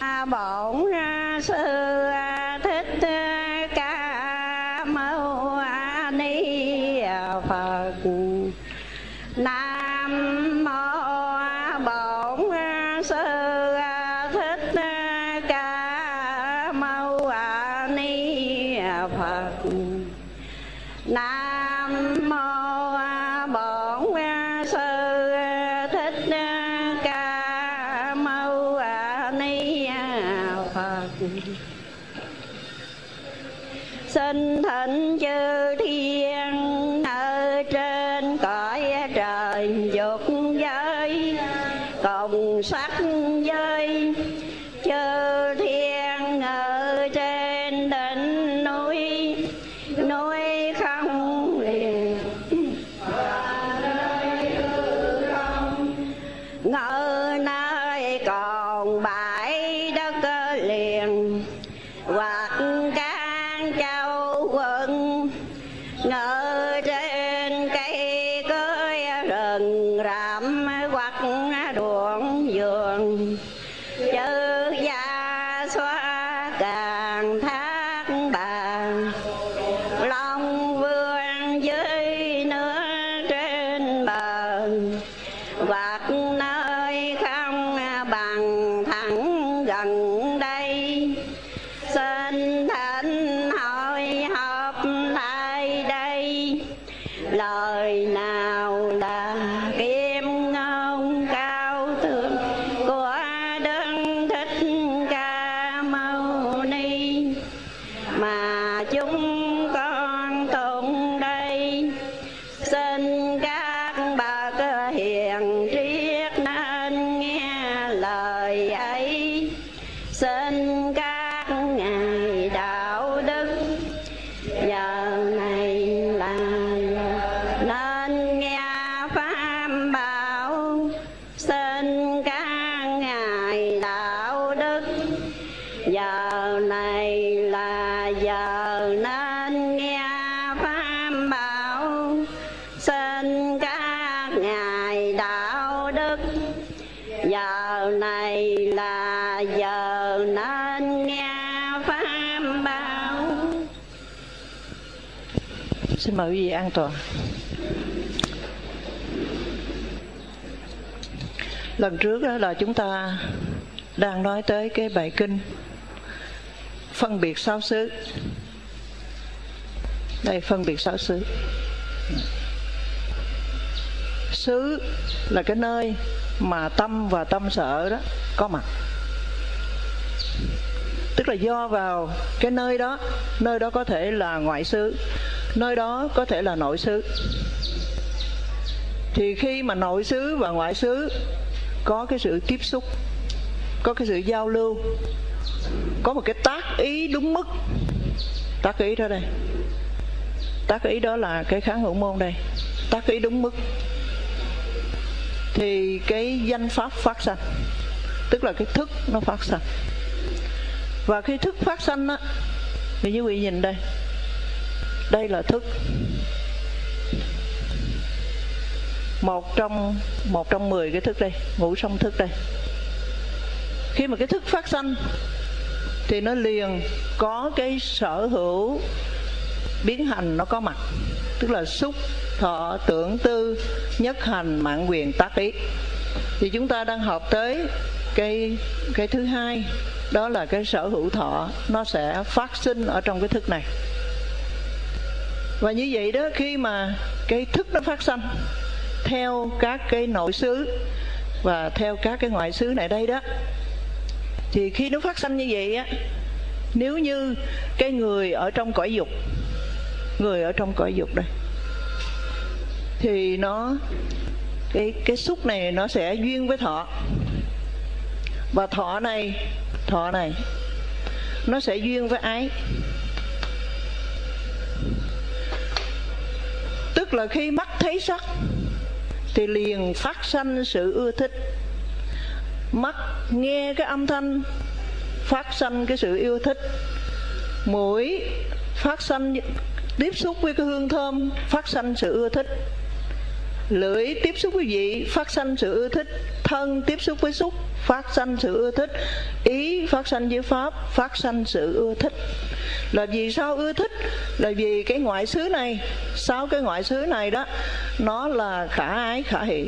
Bổn Sư Thích Ca Mâu Ni Phật. Nam mô Bổn Sư Thích Ca Mâu Ni Phật. Nam mô Bổn Sư Thích Ca Mâu Ni Phật. Xin thỉnh chư thiên ở trên cõi trời dục giới cùng sắc giới, chư thiên ở trên đỉnh núi, núi không liền ngỡ nơi còn bãi đất liền, hoặc can châu quận ngỡ trên cây cối rừng rậm, hoặc ruộng vườn chư gia xoa càng thác bà, long vương dưới nước trên bờ, hoặc nơi không bằng thẳng gần đây. Xin thỉnh hội họp lại đây, lời nào là kim ngôn cao thượng của Đức Thích Ca Mâu Ni mà chúng con tụng đây. Xin các bậc hiền triết nên nghe lời ấy. Xin các ngài đạo đức giờ này là nên nghe pháp bảo. Xin các ngài đạo đức giờ này là giờ nên nghe pháp bảo. Xin các ngài đạo đức giờ này là giờ nên nghe pháp bảo. Xin mời quý vị an toàn. Lần trước đó là chúng ta đang nói tới cái bài kinh phân biệt sáu xứ. Đây, phân biệt sáu xứ. Xứ là cái nơi mà tâm và tâm sở đó có mặt. Tức là do vào cái nơi đó có thể là ngoại xứ, nơi đó có thể là nội xứ. Thì khi mà nội xứ và ngoại xứ có cái sự tiếp xúc, có cái sự giao lưu, có một cái tác ý đúng mức. Tác ý đó đây, tác ý đó là cái kháng hữu môn đây. Tác ý đúng mức thì cái danh pháp phát sanh, tức là cái thức nó phát sanh. Và khi thức phát sanh á, thì như quý vị nhìn đây, đây là thức, một trong 10 cái thức đây, ngũ song thức đây. Khi mà cái thức phát sanh thì nó liền có cái sở hữu biến hành nó có mặt, tức là xúc, thọ, tưởng, tư, nhất hành, mạng, quyền, tác ý. Thì chúng ta đang học tới cái thứ hai, đó là cái sở hữu thọ, nó sẽ phát sinh ở trong cái thức này. Và như vậy đó, khi mà cái thức nó phát sanh theo các cái nội xứ và theo các cái ngoại xứ này đây đó, thì khi nó phát sanh như vậy á, nếu như cái người ở trong cõi dục, người ở trong cõi dục đây, thì nó cái xúc này nó sẽ duyên với thọ, và thọ này nó sẽ duyên với ái. Tức là khi mắt thấy sắc thì liền phát sanh sự ưa thích, mắt nghe cái âm thanh phát sanh cái sự yêu thích, mũi phát sanh tiếp xúc với cái hương thơm phát sanh sự ưa thích, lưỡi tiếp xúc với vị phát sanh sự ưa thích, thân tiếp xúc với xúc phát sanh sự ưa thích, ý phát sanh với pháp phát sanh sự ưa thích. Là vì sao ưa thích? Là vì cái ngoại xứ này, 6 cái ngoại xứ này đó, nó là khả ái khả hỷ.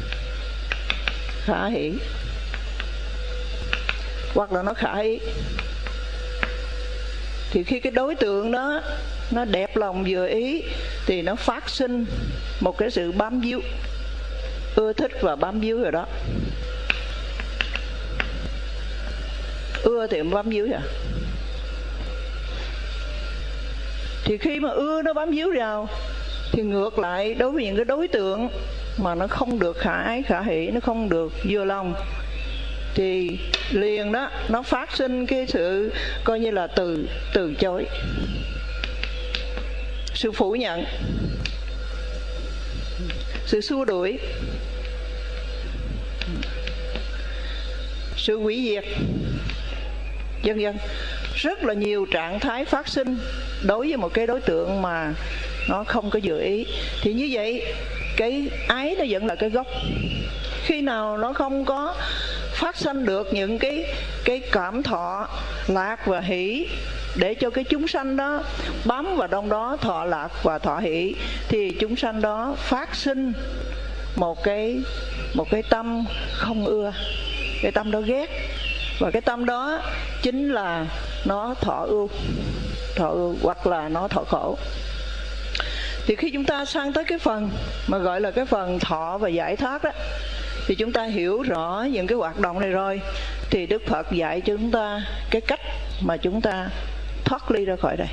Khả hỷ hoặc là nó khả ý. Thì khi cái đối tượng đó nó đẹp lòng vừa ý thì nó phát sinh một cái sự bám víu, ưa thích và bám víu rồi đó. Ưa thì bám víu rồi. Thì khi mà ưa nó bám víu vào thì ngược lại, đối với những cái đối tượng mà nó không được khả ái khả hỷ, nó không được vừa lòng, thì liền đó nó phát sinh cái sự coi như là từ chối, sự phủ nhận, sự xua đuổi, sự hủy diệt, vân vân. Rất là nhiều trạng thái phát sinh đối với một cái đối tượng mà nó không có vừa ý. Thì như vậy cái ái nó vẫn là cái gốc. Khi nào nó không có phát sanh được những cái cảm thọ lạc và hỷ để cho cái chúng sanh đó bám vào trong đó thọ lạc và thọ hỷ, thì chúng sanh đó phát sinh một cái tâm không ưa, cái tâm đó ghét, và cái tâm đó chính là nó thọ ưu hoặc là nó thọ khổ. Thì khi chúng ta sang tới cái phần mà gọi là cái phần thọ và giải thoát đó, thì chúng ta hiểu rõ những cái hoạt động này rồi, thì Đức Phật dạy cho chúng ta cái cách mà chúng ta thoát ly ra khỏi đây.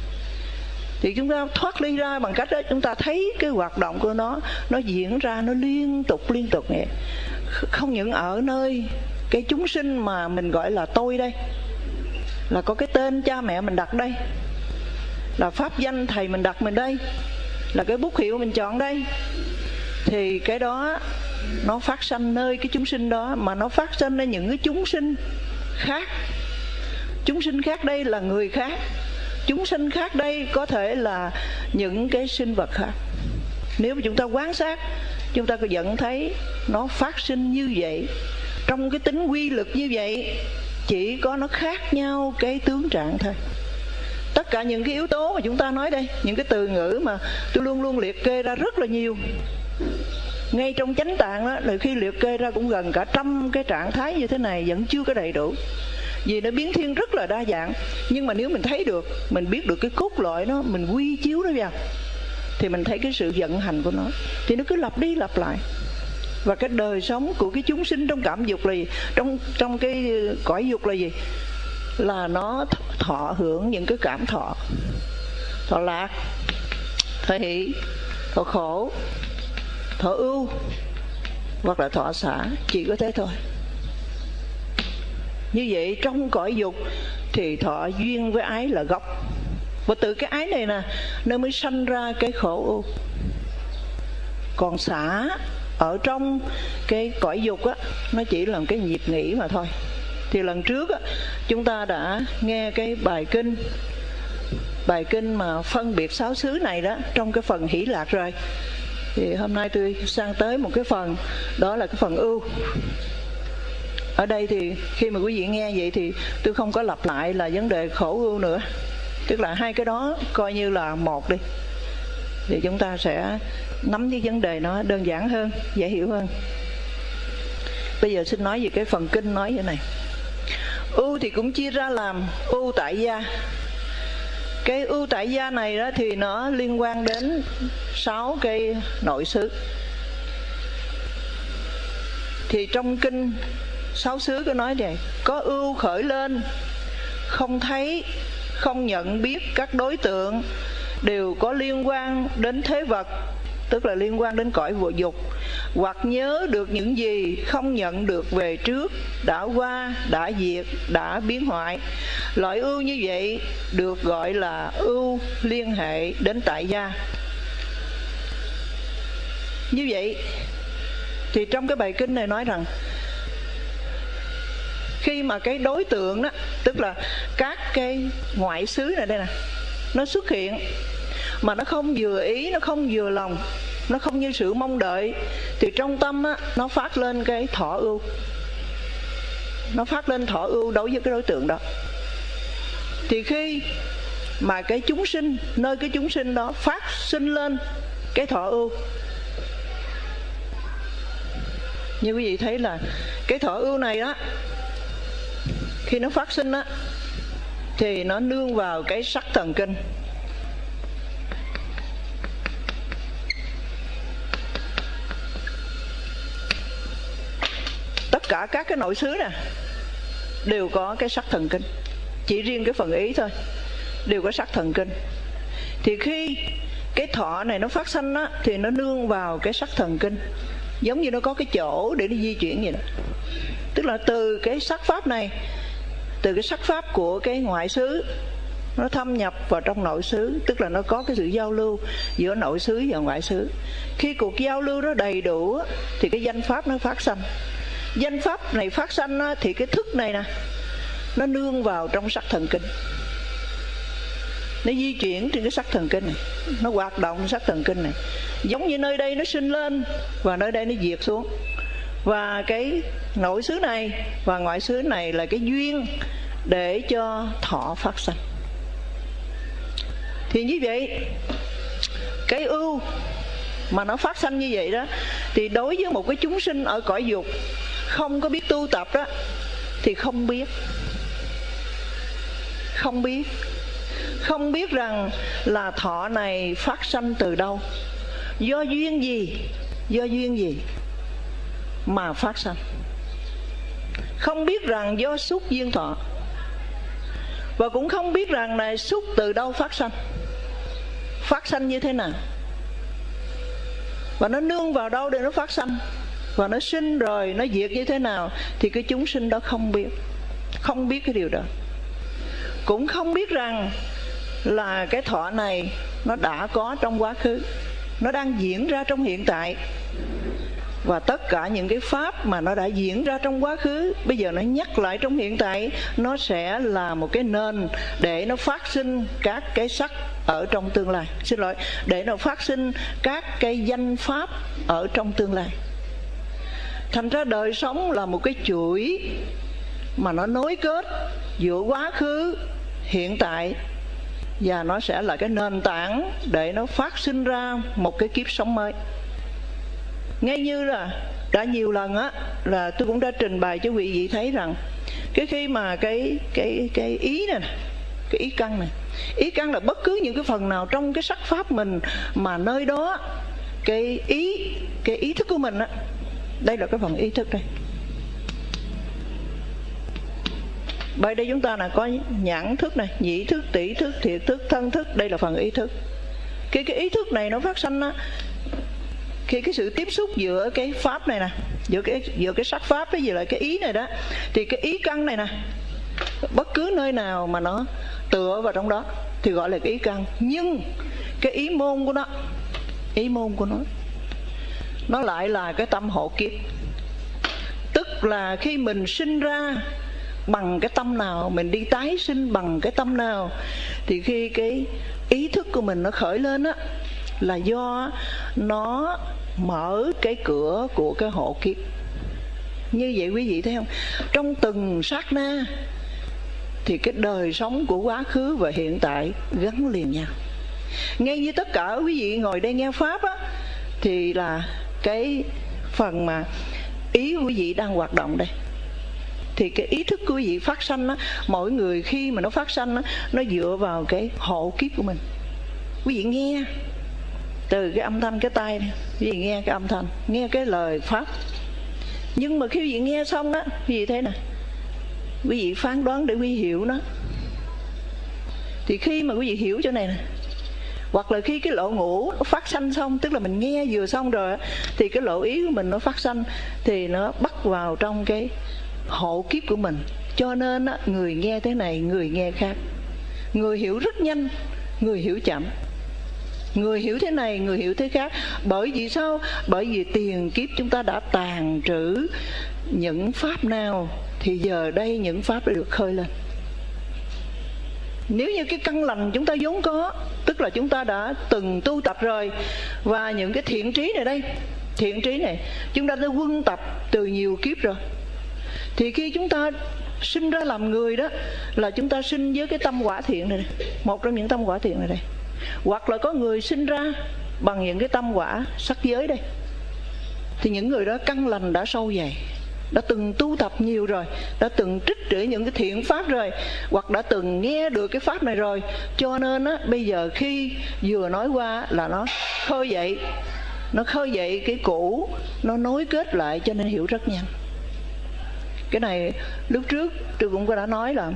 Thì chúng ta thoát ly ra bằng cách đó chúng ta thấy cái hoạt động của nó diễn ra, nó liên tục vậy. Không những ở nơi cái chúng sinh mà mình gọi là tôi đây, là có cái tên cha mẹ mình đặt đây, là pháp danh thầy mình đặt mình đây, là cái bút hiệu mình chọn đây, thì cái đó nó phát sanh nơi cái chúng sinh đó, mà nó phát sanh nơi những cái chúng sinh khác. Chúng sinh khác đây là người khác, chúng sinh khác đây có thể là những cái sinh vật khác. Nếu mà chúng ta quan sát, chúng ta có nhận thấy nó phát sinh như vậy, trong cái tính quy lực như vậy, chỉ có nó khác nhau cái tướng trạng thôi. Tất cả những cái yếu tố mà chúng ta nói đây, những cái từ ngữ mà tôi luôn luôn liệt kê ra rất là nhiều, ngay trong chánh tạng đó, là khi liệt kê ra cũng gần cả 100 cái trạng thái như thế này vẫn chưa có đầy đủ. Vì nó biến thiên rất là đa dạng. Nhưng mà nếu mình thấy được, mình biết được cái cốt lõi nó, mình quy chiếu nó vào, thì mình thấy cái sự vận hành của nó, thì nó cứ lặp đi lặp lại. Và cái đời sống của cái chúng sinh trong cảm dục là gì? Trong cái cõi dục là gì? Là nó thọ hưởng những cái cảm thọ, thọ lạc, thọ hỷ, thọ khổ, thọ ưu hoặc là thọ xả, chỉ có thế thôi. Như vậy trong cõi dục thì thọ duyên với ái là gốc, và từ cái ái này nè nó mới sanh ra cái khổ ưu. Còn xả ở trong cái cõi dục á, nó chỉ là một cái nhịp nghĩ mà thôi. Thì lần trước á, chúng ta đã nghe cái bài kinh mà phân biệt 6 xứ này đó, trong cái phần hỷ lạc rồi. Thì hôm nay tôi sang tới một cái phần, đó là cái phần ưu. Ở đây thì khi mà quý vị nghe vậy thì tôi không có lặp lại là vấn đề khổ ưu nữa, tức là hai cái đó coi như là một đi, thì chúng ta sẽ nắm cái vấn đề nó đơn giản hơn, dễ hiểu hơn. Bây giờ xin nói về cái phần kinh nói vậy này. Ưu thì cũng chia ra làm ưu tại gia. Cái ưu tại gia này đó thì nó liên quan đến 6 cái nội xứ. Thì trong kinh 6 xứ có nói vậy: có ưu khởi lên, không thấy, không nhận biết các đối tượng, đều có liên quan đến thế vật, tức là liên quan đến cõi vô dục, hoặc nhớ được những gì không nhận được về trước, đã qua, đã diệt, đã biến hoại. Loại ưu như vậy được gọi là ưu liên hệ đến tại gia. Như vậy thì trong cái bài kinh này nói rằng khi mà cái đối tượng đó, tức là các cái ngoại xứ này đây nè, nó xuất hiện mà nó không vừa ý, nó không vừa lòng, nó không như sự mong đợi, thì trong tâm á, nó phát lên cái thọ ưu. Nó phát lên thọ ưu đối với cái đối tượng đó. Thì khi mà cái chúng sinh, nơi cái chúng sinh đó phát sinh lên cái thọ ưu, như quý vị thấy là cái thọ ưu này đó, khi nó phát sinh á, thì nó nương vào cái sắc thần kinh. Tất cả các cái nội xứ nè đều có cái sắc thần kinh, chỉ riêng cái phần ý thôi đều có sắc thần kinh. Thì khi cái thọ này nó phát sanh á, thì nó nương vào cái sắc thần kinh, giống như nó có cái chỗ để nó di chuyển vậy đó. Tức là từ cái sắc pháp này, từ cái sắc pháp của cái ngoại xứ, nó thâm nhập vào trong nội xứ. Tức là nó có cái sự giao lưu giữa nội xứ và ngoại xứ. Khi cuộc giao lưu đó đầy đủ thì cái danh pháp nó phát sanh. Danh pháp này phát sanh thì cái thức này nè, nó nương vào trong sắc thần kinh, nó di chuyển trên cái sắc thần kinh này, nó hoạt động sắc thần kinh này. Giống như nơi đây nó sinh lên và nơi đây nó diệt xuống. Và cái nội xứ này và ngoại xứ này là cái duyên để cho thọ phát sanh. Thì như vậy, cái ưu mà nó phát sanh như vậy đó, thì đối với một cái chúng sinh ở cõi dục không có biết tu tập đó, thì không biết rằng là thọ này phát sanh từ đâu, do duyên gì mà phát sanh. Không biết rằng do xúc duyên thọ, và cũng không biết rằng này xúc từ đâu phát sanh như thế nào, và nó nương vào đâu để nó phát sanh, và nó sinh rồi nó diệt như thế nào. Thì cái chúng sinh đó không biết cái điều đó. Cũng không biết rằng là cái thọ này nó đã có trong quá khứ, nó đang diễn ra trong hiện tại. Và tất cả những cái pháp mà nó đã diễn ra trong quá khứ, bây giờ nó nhắc lại trong hiện tại, nó sẽ là một cái nền để nó phát sinh các cái sắc ở trong tương lai. Để nó phát sinh các cái danh pháp ở trong tương lai. Thành ra đời sống là một cái chuỗi mà nó nối kết giữa quá khứ, hiện tại, và nó sẽ là cái nền tảng để nó phát sinh ra một cái kiếp sống mới. Ngay như là đã nhiều lần á, là tôi cũng đã trình bày cho quý vị thấy rằng cái khi mà cái ý này, cái ý căn này, ý căn là bất cứ những cái phần nào trong cái sắc pháp mình mà nơi đó cái ý thức của mình á, đây là cái phần ý thức đây. Bởi đây chúng ta là có nhãn thức này, nhĩ thức, tỷ thức, thiệt thức, thân thức, đây là phần ý thức. Cái ý thức này nó phát sanh á, khi cái sự tiếp xúc giữa cái pháp này nè, giữa cái sắc pháp với lại cái ý này đó, thì cái ý căn này nè, bất cứ nơi nào mà nó tựa vào trong đó thì gọi là cái ý căn. Nhưng cái ý môn của nó lại là cái tâm hộ kiếp. Tức là khi mình sinh ra bằng cái tâm nào, mình đi tái sinh bằng cái tâm nào, thì khi cái ý thức của mình nó khởi lên á, là do nó mở cái cửa của cái hộ kiếp. Như vậy quý vị thấy không? Trong từng sát na thì cái đời sống của quá khứ và hiện tại gắn liền nhau. Ngay như tất cả quý vị ngồi đây nghe pháp á, thì là cái phần mà ý quý vị đang hoạt động đây, thì cái ý thức của quý vị phát sanh á, mỗi người khi mà nó phát sanh á, nó dựa vào cái hộ kiếp của mình. Quý vị nghe từ cái âm thanh cái tai này, quý vị nghe cái âm thanh, nghe cái lời pháp. Nhưng mà khi quý vị nghe xong á, quý vị thế nè, quý vị phán đoán để quý vị hiểu nó. Thì khi mà quý vị hiểu chỗ này nè, hoặc là khi cái lộ ngũ nó phát sanh xong, tức là mình nghe vừa xong rồi á, thì cái lộ ý của mình nó phát sanh, thì nó bắt vào trong cái hộ kiếp của mình. Cho nên á, người nghe thế này, người nghe khác, người hiểu rất nhanh, người hiểu chậm, người hiểu thế này, người hiểu thế khác. Bởi vì sao? Bởi vì tiền kiếp chúng ta đã tàn trữ những pháp nào, thì giờ đây những pháp đã được khơi lên. Nếu như cái căn lành chúng ta vốn có, tức là chúng ta đã từng tu tập rồi, và những cái thiện trí này đây, thiện trí này chúng ta đã quân tập từ nhiều kiếp rồi, thì khi chúng ta sinh ra làm người đó là chúng ta sinh với cái tâm quả thiện này, một trong những tâm quả thiện này đây. Hoặc là có người sinh ra bằng những cái tâm quả sắc giới đây, thì những người đó căn lành đã sâu dày, đã từng tu tập nhiều rồi, đã từng trích trữ những cái thiện pháp rồi, hoặc đã từng nghe được cái pháp này rồi, cho nên á, bây giờ khi vừa nói qua là nó khơi dậy, nó khơi dậy cái cũ, nó nối kết lại, cho nên hiểu rất nhanh. Cái này lúc trước tôi cũng đã nói là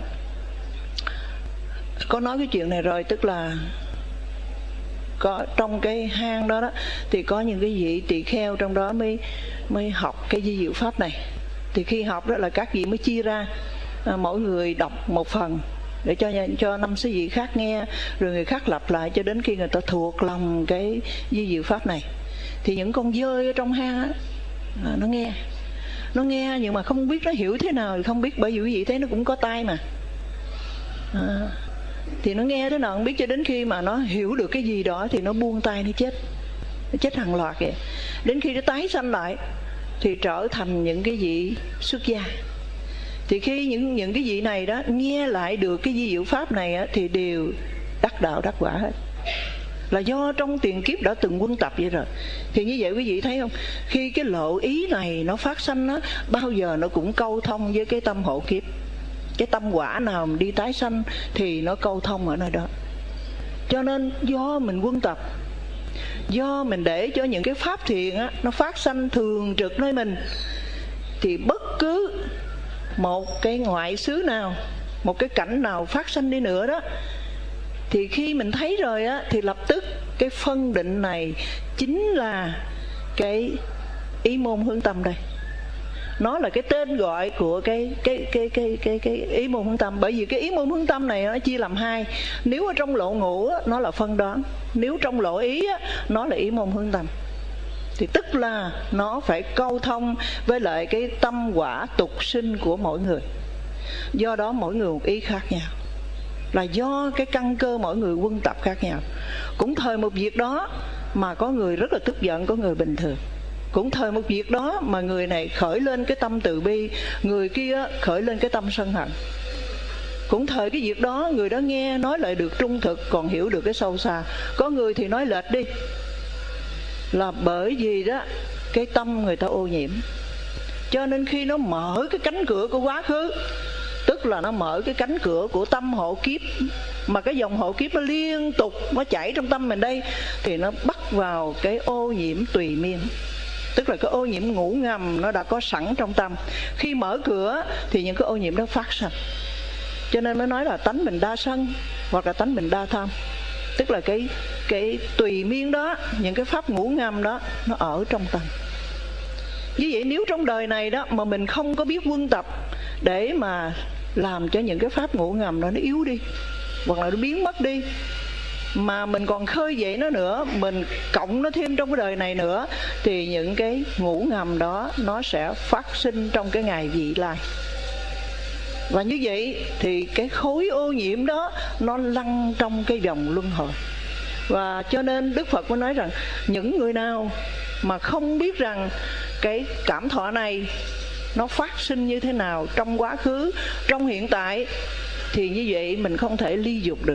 có nói cái chuyện này rồi, tức là có trong cái hang đó thì có những cái vị tỳ kheo trong đó mới học cái di diệu pháp này. Thì khi học đó là các vị mới chia ra, mỗi người đọc một phần để cho 5-6 vị khác nghe, rồi người khác lặp lại cho đến khi người ta thuộc lòng cái di diệu pháp này. Thì những con dơi ở trong hang á, nó nghe nhưng mà không biết nó hiểu thế nào thì không biết, bởi vì quý vị thấy nó cũng có tai mà. Thì nó nghe thế nào không biết, cho đến khi mà nó hiểu được cái gì đó thì nó buông tay, nó chết hàng loạt vậy. Đến khi nó tái sanh lại thì trở thành những cái vị xuất gia. Thì khi những cái vị này đó nghe lại được cái di diệu pháp này á, thì đều đắc đạo đắc quả hết, là do trong tiền kiếp đã từng quân tập vậy rồi. Thì như vậy quý vị thấy không, khi cái lộ ý này nó phát sanh á, bao giờ nó cũng câu thông với cái tâm hộ kiếp. Cái tâm quả nào mình đi tái sanh thì nó câu thông ở nơi đó. Cho nên do mình quân tập, do mình để cho những cái pháp thiện á, nó phát sanh thường trực nơi mình, thì bất cứ một cái ngoại xứ nào, một cái cảnh nào phát sanh đi nữa đó, thì khi mình thấy rồi á, thì lập tức cái phân định này chính là cái ý môn hướng tâm đây. Nó là cái tên gọi của cái ý môn hướng tâm. Bởi vì cái ý môn hướng tâm này nó chia làm hai. Nếu ở trong lộ ngũ á, nó là phân đoán. Nếu trong lộ ý á, nó là ý môn hướng tâm. Thì tức là nó phải câu thông với lại cái tâm quả tục sinh của mỗi người. Do đó mỗi người một ý khác nhau, là do cái căn cơ mỗi người quân tập khác nhau. Cũng thời một việc đó mà có người rất là tức giận, có người bình thường. Cũng thời một việc đó mà người này khởi lên cái tâm từ bi, người kia khởi lên cái tâm sân hận. Cũng thời cái việc đó, người đó nghe nói lại được trung thực, còn hiểu được cái sâu xa. Có người thì nói lệch đi, là bởi vì đó cái tâm người ta ô nhiễm. Cho nên khi nó mở cái cánh cửa của quá khứ, tức là nó mở cái cánh cửa của tâm hộ kiếp, mà cái dòng hộ kiếp nó liên tục nó chảy trong tâm mình đây, thì nó bắt vào cái ô nhiễm tùy miên. Tức là cái ô nhiễm ngủ ngầm nó đã có sẵn trong tâm. Khi mở cửa thì những cái ô nhiễm đó phát sinh. Cho nên mới nói là tánh mình đa sân hoặc là tánh mình đa tham. Tức là cái tùy miên đó, những cái pháp ngủ ngầm đó, nó ở trong tâm. Như vậy nếu trong đời này đó mà mình không có biết quân tập để mà làm cho những cái pháp ngủ ngầm đó nó yếu đi, hoặc là nó biến mất đi, mà mình còn khơi dậy nó nữa, mình cộng nó thêm trong cái đời này nữa, thì những cái ngủ ngầm đó nó sẽ phát sinh trong cái ngày vị lai. Và như vậy thì cái khối ô nhiễm đó nó lăn trong cái vòng luân hồi. Và cho nên Đức Phật mới nói rằng những người nào mà không biết rằng cái cảm thọ này nó phát sinh như thế nào trong quá khứ, trong hiện tại, thì như vậy mình không thể ly dục được,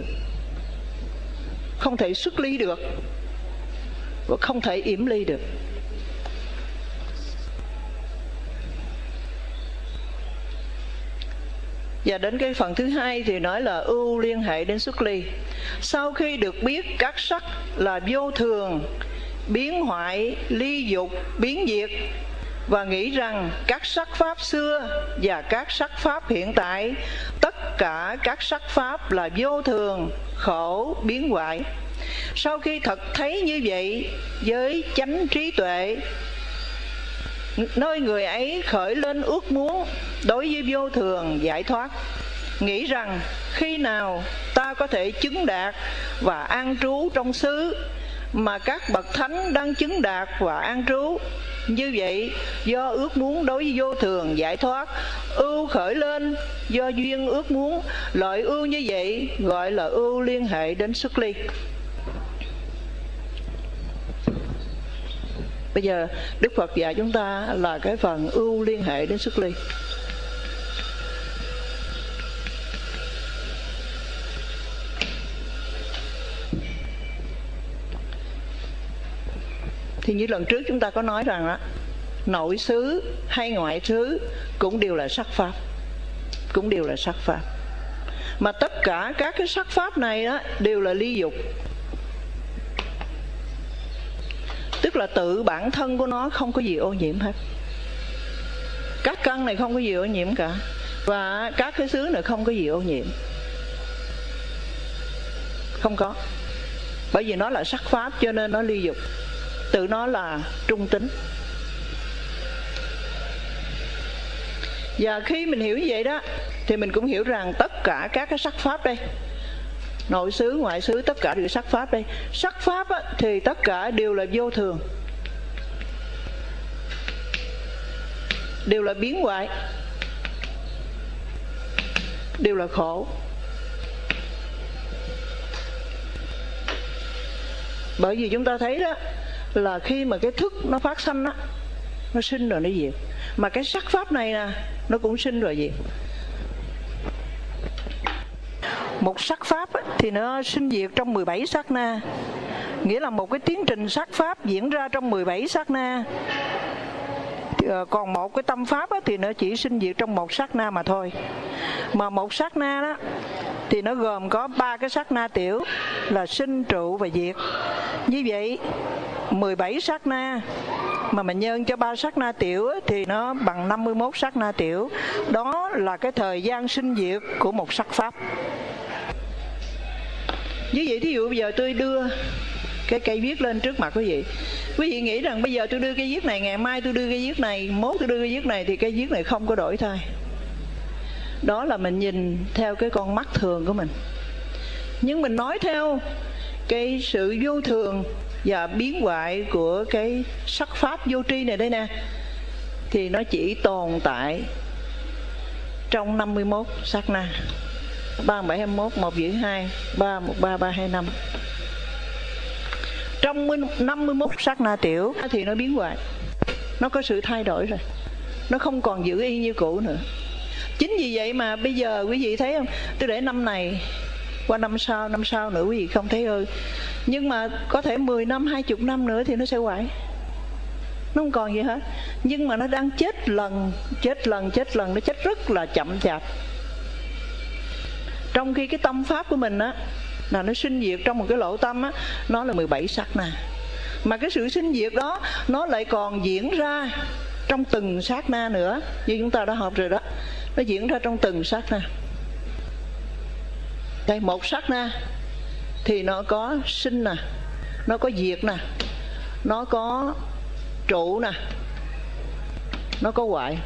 không thể xuất ly được, và không thể yểm ly được. Và đến cái phần thứ hai thì nói là ưu liên hệ đến xuất ly. Sau khi được biết các sắc là vô thường, biến hoại, ly dục, biến diệt, và nghĩ rằng các sắc pháp xưa và các sắc pháp hiện tại, tất cả các sắc pháp là vô thường, khổ, biến hoại. Sau khi thật thấy như vậy với chánh trí tuệ, nơi người ấy khởi lên ước muốn đối với vô thường giải thoát, nghĩ rằng khi nào ta có thể chứng đạt và an trú trong xứ mà các bậc thánh đang chứng đạt và an trú, Như vậy do ước muốn đối với vô thường giải thoát, ưu khởi lên do duyên ước muốn. Loại ưu như vậy gọi là ưu liên hệ đến xuất ly. Bây giờ Đức Phật dạy chúng ta là cái phần ưu liên hệ đến xuất ly. Thì như lần trước chúng ta có nói rằng đó, nội xứ hay ngoại xứ cũng đều là sắc pháp, cũng đều là sắc pháp. Mà tất cả các cái sắc pháp này đó đều là ly dục, tức là tự bản thân của nó không có gì ô nhiễm hết. Các căn này không có gì ô nhiễm cả, và các cái xứ này không có gì ô nhiễm, không có. Bởi vì nó là sắc pháp cho nên nó ly dục, tự nó là trung tính. Và khi mình hiểu như vậy đó thì mình cũng hiểu rằng tất cả các cái sắc pháp đây, nội xứ, ngoại xứ, tất cả đều sắc pháp đây. Sắc pháp á, thì tất cả đều là vô thường, đều là biến hoại, đều là khổ. Bởi vì chúng ta thấy đó là khi mà cái thức nó phát sanh á, nó sinh rồi nó diệt. Mà cái sắc pháp này nè, nó cũng sinh rồi diệt. Một sắc pháp á, thì nó sinh diệt trong 17 sát na. Nghĩa là một cái tiến trình sắc pháp diễn ra trong 17 sát na. Còn một cái tâm pháp á, thì nó chỉ sinh diệt trong một sát na mà thôi. Mà một sát na đó thì nó gồm có 3 cái sát na tiểu là sinh, trụ và diệt. Như vậy 17 sát na mà mình nhân cho 3 sát na tiểu thì nó bằng 51 sát na tiểu. Đó là cái thời gian sinh diệt của một sắc pháp. Như vậy thí dụ bây giờ tôi đưa cái cây viết lên trước mặt quý vị nghĩ rằng bây giờ tôi đưa cây viết này, ngày mai tôi đưa cây viết này, mốt tôi đưa cây viết này, thì cây viết này không có đổi thay. Đó là mình nhìn theo cái con mắt thường của mình. Nhưng mình nói theo cái sự vô thường và biến hoại của cái sắc pháp vô tri này đây nè, thì nó chỉ tồn tại trong 51 sát na. 37, 21, 1 giữ 2, 3, 1, 3, 3, 2, 5. Trong 51 sát na tiểu thì nó biến hoại, nó có sự thay đổi rồi, nó không còn giữ y như cũ nữa. Chính vì vậy mà bây giờ quý vị thấy không, tôi để năm này qua năm sau nữa quý vị không thấy ơi, nhưng mà có thể 10 năm, 20 năm nữa thì nó sẽ hoại, nó không còn gì hết. Nhưng mà nó đang chết lần, nó chết rất là chậm chạp. Trong khi cái tâm pháp của mình á, là nó sinh diệt trong một cái lỗ tâm á, nó là 17 sát na. Mà cái sự sinh diệt đó nó lại còn diễn ra trong từng sát na nữa. Như chúng ta đã học rồi đó, nó diễn ra trong từng sát na. Đây, một sát na thì nó có sinh nè, nó có diệt nè, nó có trụ nè, nó có hoại.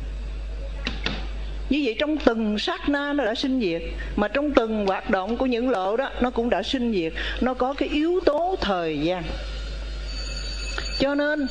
Như vậy trong từng sát na nó đã sinh diệt. Mà trong từng hoạt động của những lộ đó nó cũng đã sinh diệt. Nó có cái yếu tố thời gian. Cho nên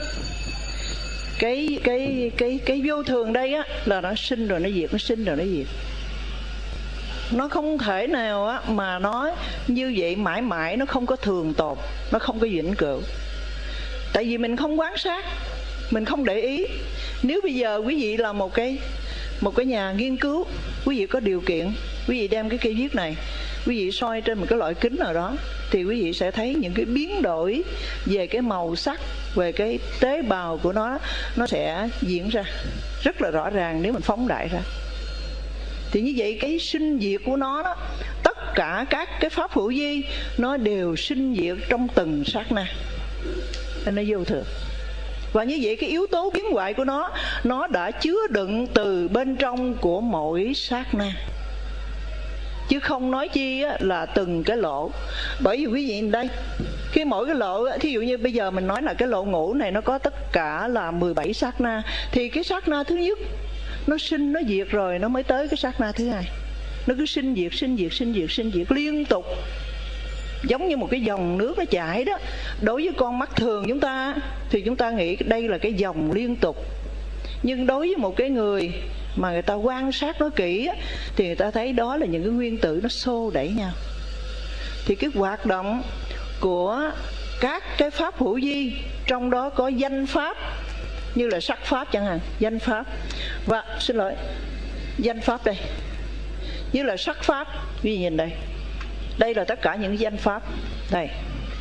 cái vô thường đây á, là nó sinh rồi nó diệt, nó sinh rồi nó diệt. Nó không thể nào á mà nói như vậy mãi mãi, nó không có thường tồn, nó không có vĩnh cửu. Tại vì mình không quan sát, mình không để ý. Nếu bây giờ quý vị là một cái nhà nghiên cứu, quý vị có điều kiện, quý vị đem cái cây viết này, quý vị soi trên một cái loại kính nào đó, thì quý vị sẽ thấy những cái biến đổi về cái màu sắc, về cái tế bào của nó sẽ diễn ra rất là rõ ràng nếu mình phóng đại ra. Thì như vậy cái sinh diệt của nó đó, tất cả các cái pháp hữu vi nó đều sinh diệt trong từng sát na, nên nó vô thường. Và như vậy cái yếu tố biến hoại của nó đã chứa đựng từ bên trong của mỗi sát na, chứ không nói chi là từng cái lộ. Bởi vì quý vị đây, khi mỗi cái lộ, thí dụ như bây giờ mình nói là cái lộ ngũ này nó có tất cả là 17 sát na, thì cái sát na thứ nhất nó sinh nó diệt rồi nó mới tới cái sát na thứ hai. Nó cứ sinh diệt liên tục. giống như một cái dòng nước nó chảy đó. Đối với con mắt thường chúng ta thì chúng ta nghĩ đây là cái dòng liên tục, nhưng đối với một cái người mà người ta quan sát nó kỹ thì người ta thấy đó là những cái nguyên tử nó xô đẩy nhau. Thì cái hoạt động của các cái pháp hữu vi, trong đó có danh pháp, như là sắc pháp chẳng hạn, danh pháp, và xin lỗi, danh pháp đây, như là sắc pháp. Quý vị nhìn đây, đây là tất cả những danh pháp đây,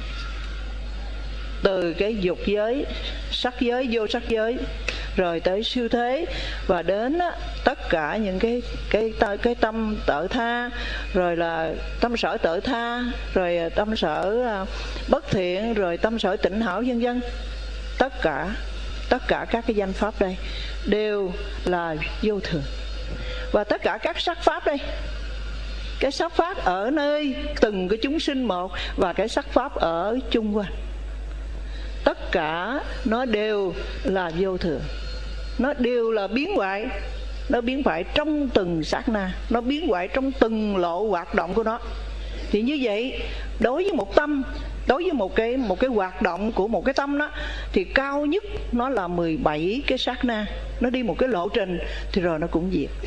từ cái dục giới, sắc giới, vô sắc giới, rồi tới siêu thế, và đến tất cả những cái tâm tự tha, rồi là tâm sở tự tha, rồi tâm sở bất thiện, rồi tâm sở tịnh hảo, vân vân. Tất cả các cái danh pháp đây đều là vô thường. Và tất cả các sắc pháp đây, cái sắc pháp ở nơi từng cái chúng sinh một, và cái sắc pháp ở chung quanh, tất cả nó đều là vô thường. Nó đều là biến hoại. Nó biến hoại trong từng sát na, nó biến hoại trong từng lộ hoạt động của nó. Thì như vậy, đối với một tâm, đối với một cái hoạt động của một cái tâm đó, thì cao nhất nó là 17 cái sát na. Nó đi một cái lộ trình thì rồi nó cũng diệt.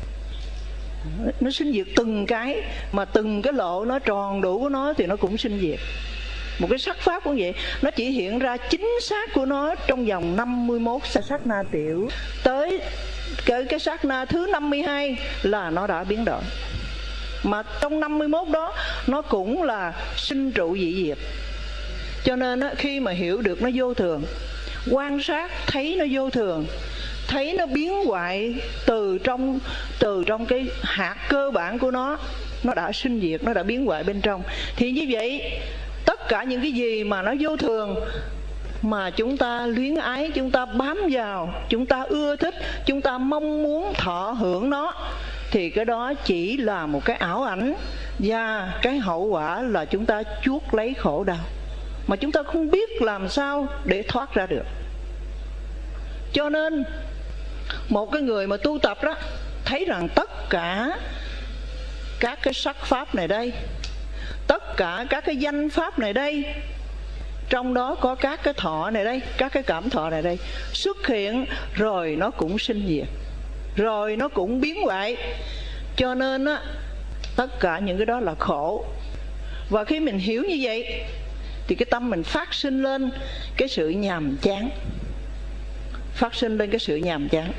Nó sinh diệt từng cái, mà từng cái lộ nó tròn đủ của nó thì nó cũng sinh diệt. Một cái sắc pháp cũng vậy, nó chỉ hiện ra chính xác của nó trong vòng 51 sát na tiểu. Tới cái sát na thứ 52 là nó đã biến đổi. Mà trong 51 đó nó cũng là sinh trụ dị diệt. Cho nên khi mà hiểu được nó vô thường, quan sát thấy nó vô thường, thấy nó biến hoại từ trong cái hạt cơ bản của nó đã sinh diệt, nó đã biến hoại bên trong. Thì như vậy, tất cả những cái gì mà nó vô thường, mà chúng ta luyến ái, chúng ta bám vào, chúng ta ưa thích, chúng ta mong muốn thọ hưởng nó, thì cái đó chỉ là một cái ảo ảnh, và cái hậu quả là chúng ta chuốc lấy khổ đau mà chúng ta không biết làm sao để thoát ra được. Cho nên một cái người mà tu tập đó, thấy rằng tất cả các cái sắc pháp này đây, tất cả các cái danh pháp này đây, trong đó có các cái thọ này đây, các cái cảm thọ này đây xuất hiện, rồi nó cũng sinh diệt, rồi nó cũng biến hoại. Cho nên á, tất cả những cái đó là khổ. Và khi mình hiểu như vậy thì cái tâm mình phát sinh lên cái sự nhàm chán, phát sinh lên cái sự nhàm chán.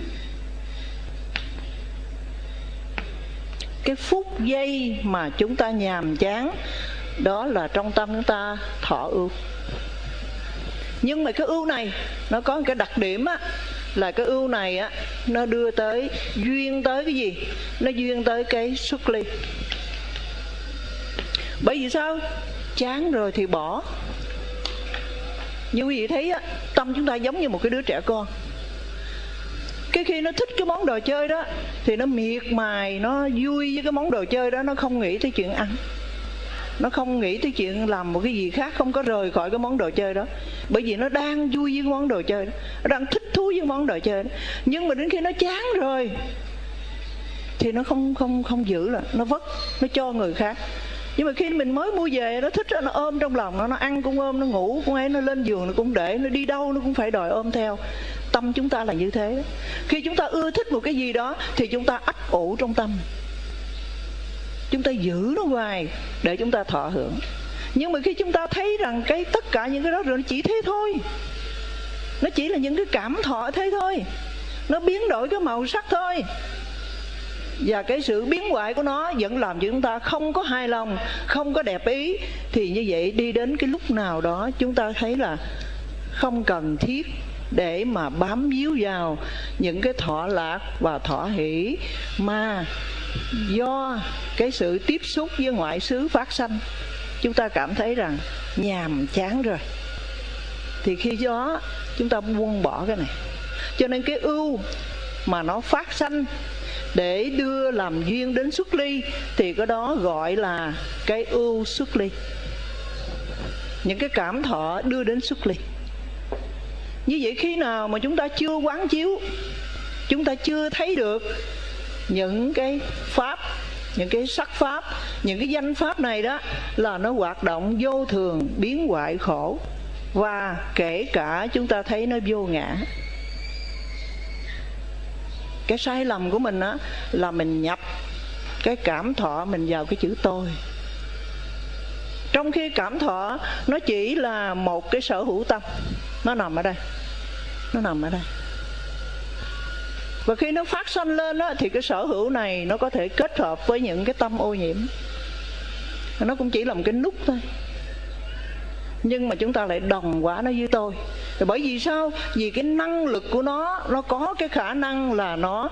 Cái phút giây mà chúng ta nhàm chán, đó là trong tâm chúng ta thọ ưu. Nhưng mà cái ưu này nó có một cái đặc điểm á, là cái ưu này á, nó đưa tới, duyên tới cái gì? Nó duyên tới cái xuất ly. Bởi vì sao? Chán rồi thì bỏ. Như quý vị thấy á, tâm chúng ta giống như một cái đứa trẻ con. Cái khi nó thích cái món đồ chơi đó thì nó miệt mài, nó vui với cái món đồ chơi đó, nó không nghĩ tới chuyện ăn, nó không nghĩ tới chuyện làm một cái gì khác, không có rời khỏi cái món đồ chơi đó. Bởi vì nó đang vui với cái món đồ chơi đó, nó đang thích thú với món đồ chơi đó. Nhưng mà đến khi nó chán rồi thì nó không giữ là nó vất, nó cho người khác. Nhưng mà khi mình mới mua về, nó thích, nó ôm trong lòng nó ăn cũng ôm, nó ngủ cũng ấy, nó lên giường nó cũng để, nó đi đâu nó cũng phải đòi ôm theo. Tâm chúng ta là như thế. Khi chúng ta ưa thích một cái gì đó thì chúng ta ấp ủ trong tâm, chúng ta giữ nó hoài để chúng ta thọ hưởng. Nhưng mà khi chúng ta thấy rằng cái tất cả những cái đó rồi nó chỉ thế thôi, nó chỉ là những cái cảm thọ thế thôi, nó biến đổi cái màu sắc thôi, và cái sự biến hoại của nó vẫn làm cho chúng ta không có hài lòng, không có đẹp ý. Thì như vậy đi đến cái lúc nào đó chúng ta thấy là không cần thiết để mà bám víu vào những cái thọ lạc và thọ hỷ, mà do cái sự tiếp xúc với ngoại xứ phát sanh, chúng ta cảm thấy rằng nhàm chán rồi, thì khi đó chúng ta buông bỏ cái này. Cho nên cái ưu mà nó phát sanh để đưa làm duyên đến xuất ly thì cái đó gọi là cái ưu xuất ly. Những cái cảm thọ đưa đến xuất ly. Như vậy khi nào mà chúng ta chưa quán chiếu, chúng ta chưa thấy được những cái pháp những cái sắc pháp, những cái danh pháp này đó là nó hoạt động vô thường, biến hoại khổ. Và kể cả chúng ta thấy nó vô ngã. Cái sai lầm của mình á là mình nhập cái cảm thọ mình vào cái chữ tôi, trong khi cảm thọ nó chỉ là một cái sở hữu tâm. Nó nằm ở đây, nó nằm ở đây. Và khi nó phát sanh lên á, thì cái sở hữu này nó có thể kết hợp với những cái tâm ô nhiễm. Nó cũng chỉ là một cái nút thôi, nhưng mà chúng ta lại đồng hóa nó với tôi. Bởi vì sao? Vì cái năng lực của nó có cái khả năng là nó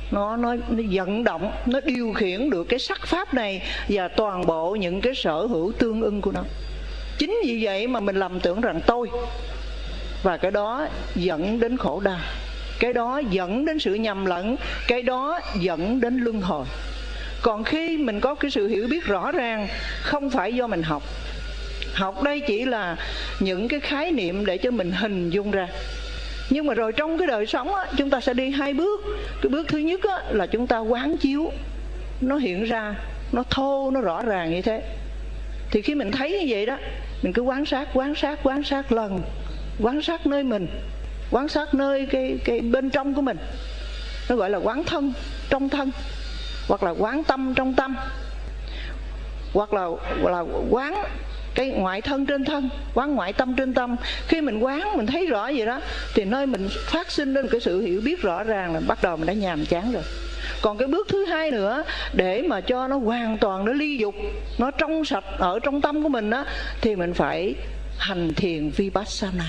vận động, nó điều khiển được cái sắc pháp này và toàn bộ những cái sở hữu tương ưng của nó. Chính vì vậy mà mình lầm tưởng rằng tôi, và cái đó dẫn đến khổ đau, cái đó dẫn đến sự nhầm lẫn, cái đó dẫn đến luân hồi. Còn khi mình có cái sự hiểu biết rõ ràng, không phải do mình học. Học đây chỉ là những cái khái niệm để cho mình hình dung ra. Nhưng mà rồi trong cái đời sống á, chúng ta sẽ đi hai bước. Cái bước thứ nhất á, là chúng ta quán chiếu, nó hiện ra, nó thô, nó rõ ràng như thế. Thì khi mình thấy như vậy đó, mình cứ quan sát lần, quan sát nơi mình, quan sát nơi cái bên trong của mình. Nó gọi là quán thân trong thân, hoặc là quán tâm trong tâm, hoặc là quán cái ngoại thân trên thân, quán ngoại tâm trên tâm. Khi mình quán, mình thấy rõ vậy đó, thì nơi mình phát sinh lên cái sự hiểu biết rõ ràng là bắt đầu mình đã nhàm chán rồi. Còn cái bước thứ hai nữa, để mà cho nó hoàn toàn nó ly dục, nó trong sạch ở trong tâm của mình á, thì mình phải hành thiền Vipassana.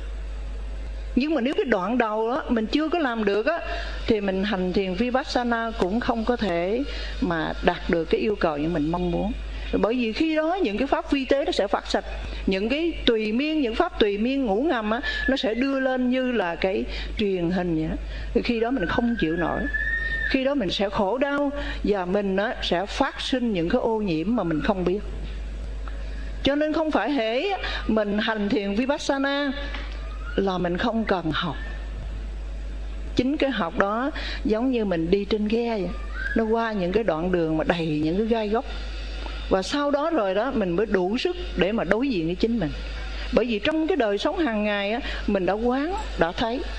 Nhưng mà nếu cái đoạn đầu đó mình chưa có làm được á, thì mình hành thiền Vipassana cũng không có thể mà đạt được cái yêu cầu như mình mong muốn. Bởi vì khi đó những cái pháp vi tế nó sẽ phát sạch, những cái tùy miên, những pháp tùy miên ngủ ngầm á, nó sẽ đưa lên như là cái truyền hình vậy đó. Thì khi đó mình không chịu nổi, khi đó mình sẽ khổ đau, và mình á, sẽ phát sinh những cái ô nhiễm mà mình không biết. Cho nên không phải hễ mình hành thiền Vipassana là mình không cần học. Chính cái học đó giống như mình đi trên ghe vậy, nó qua những cái đoạn đường mà đầy những cái gai góc, và sau đó rồi đó mình mới đủ sức để mà đối diện với chính mình. Bởi vì trong cái đời sống hàng ngày á, mình đã quán, đã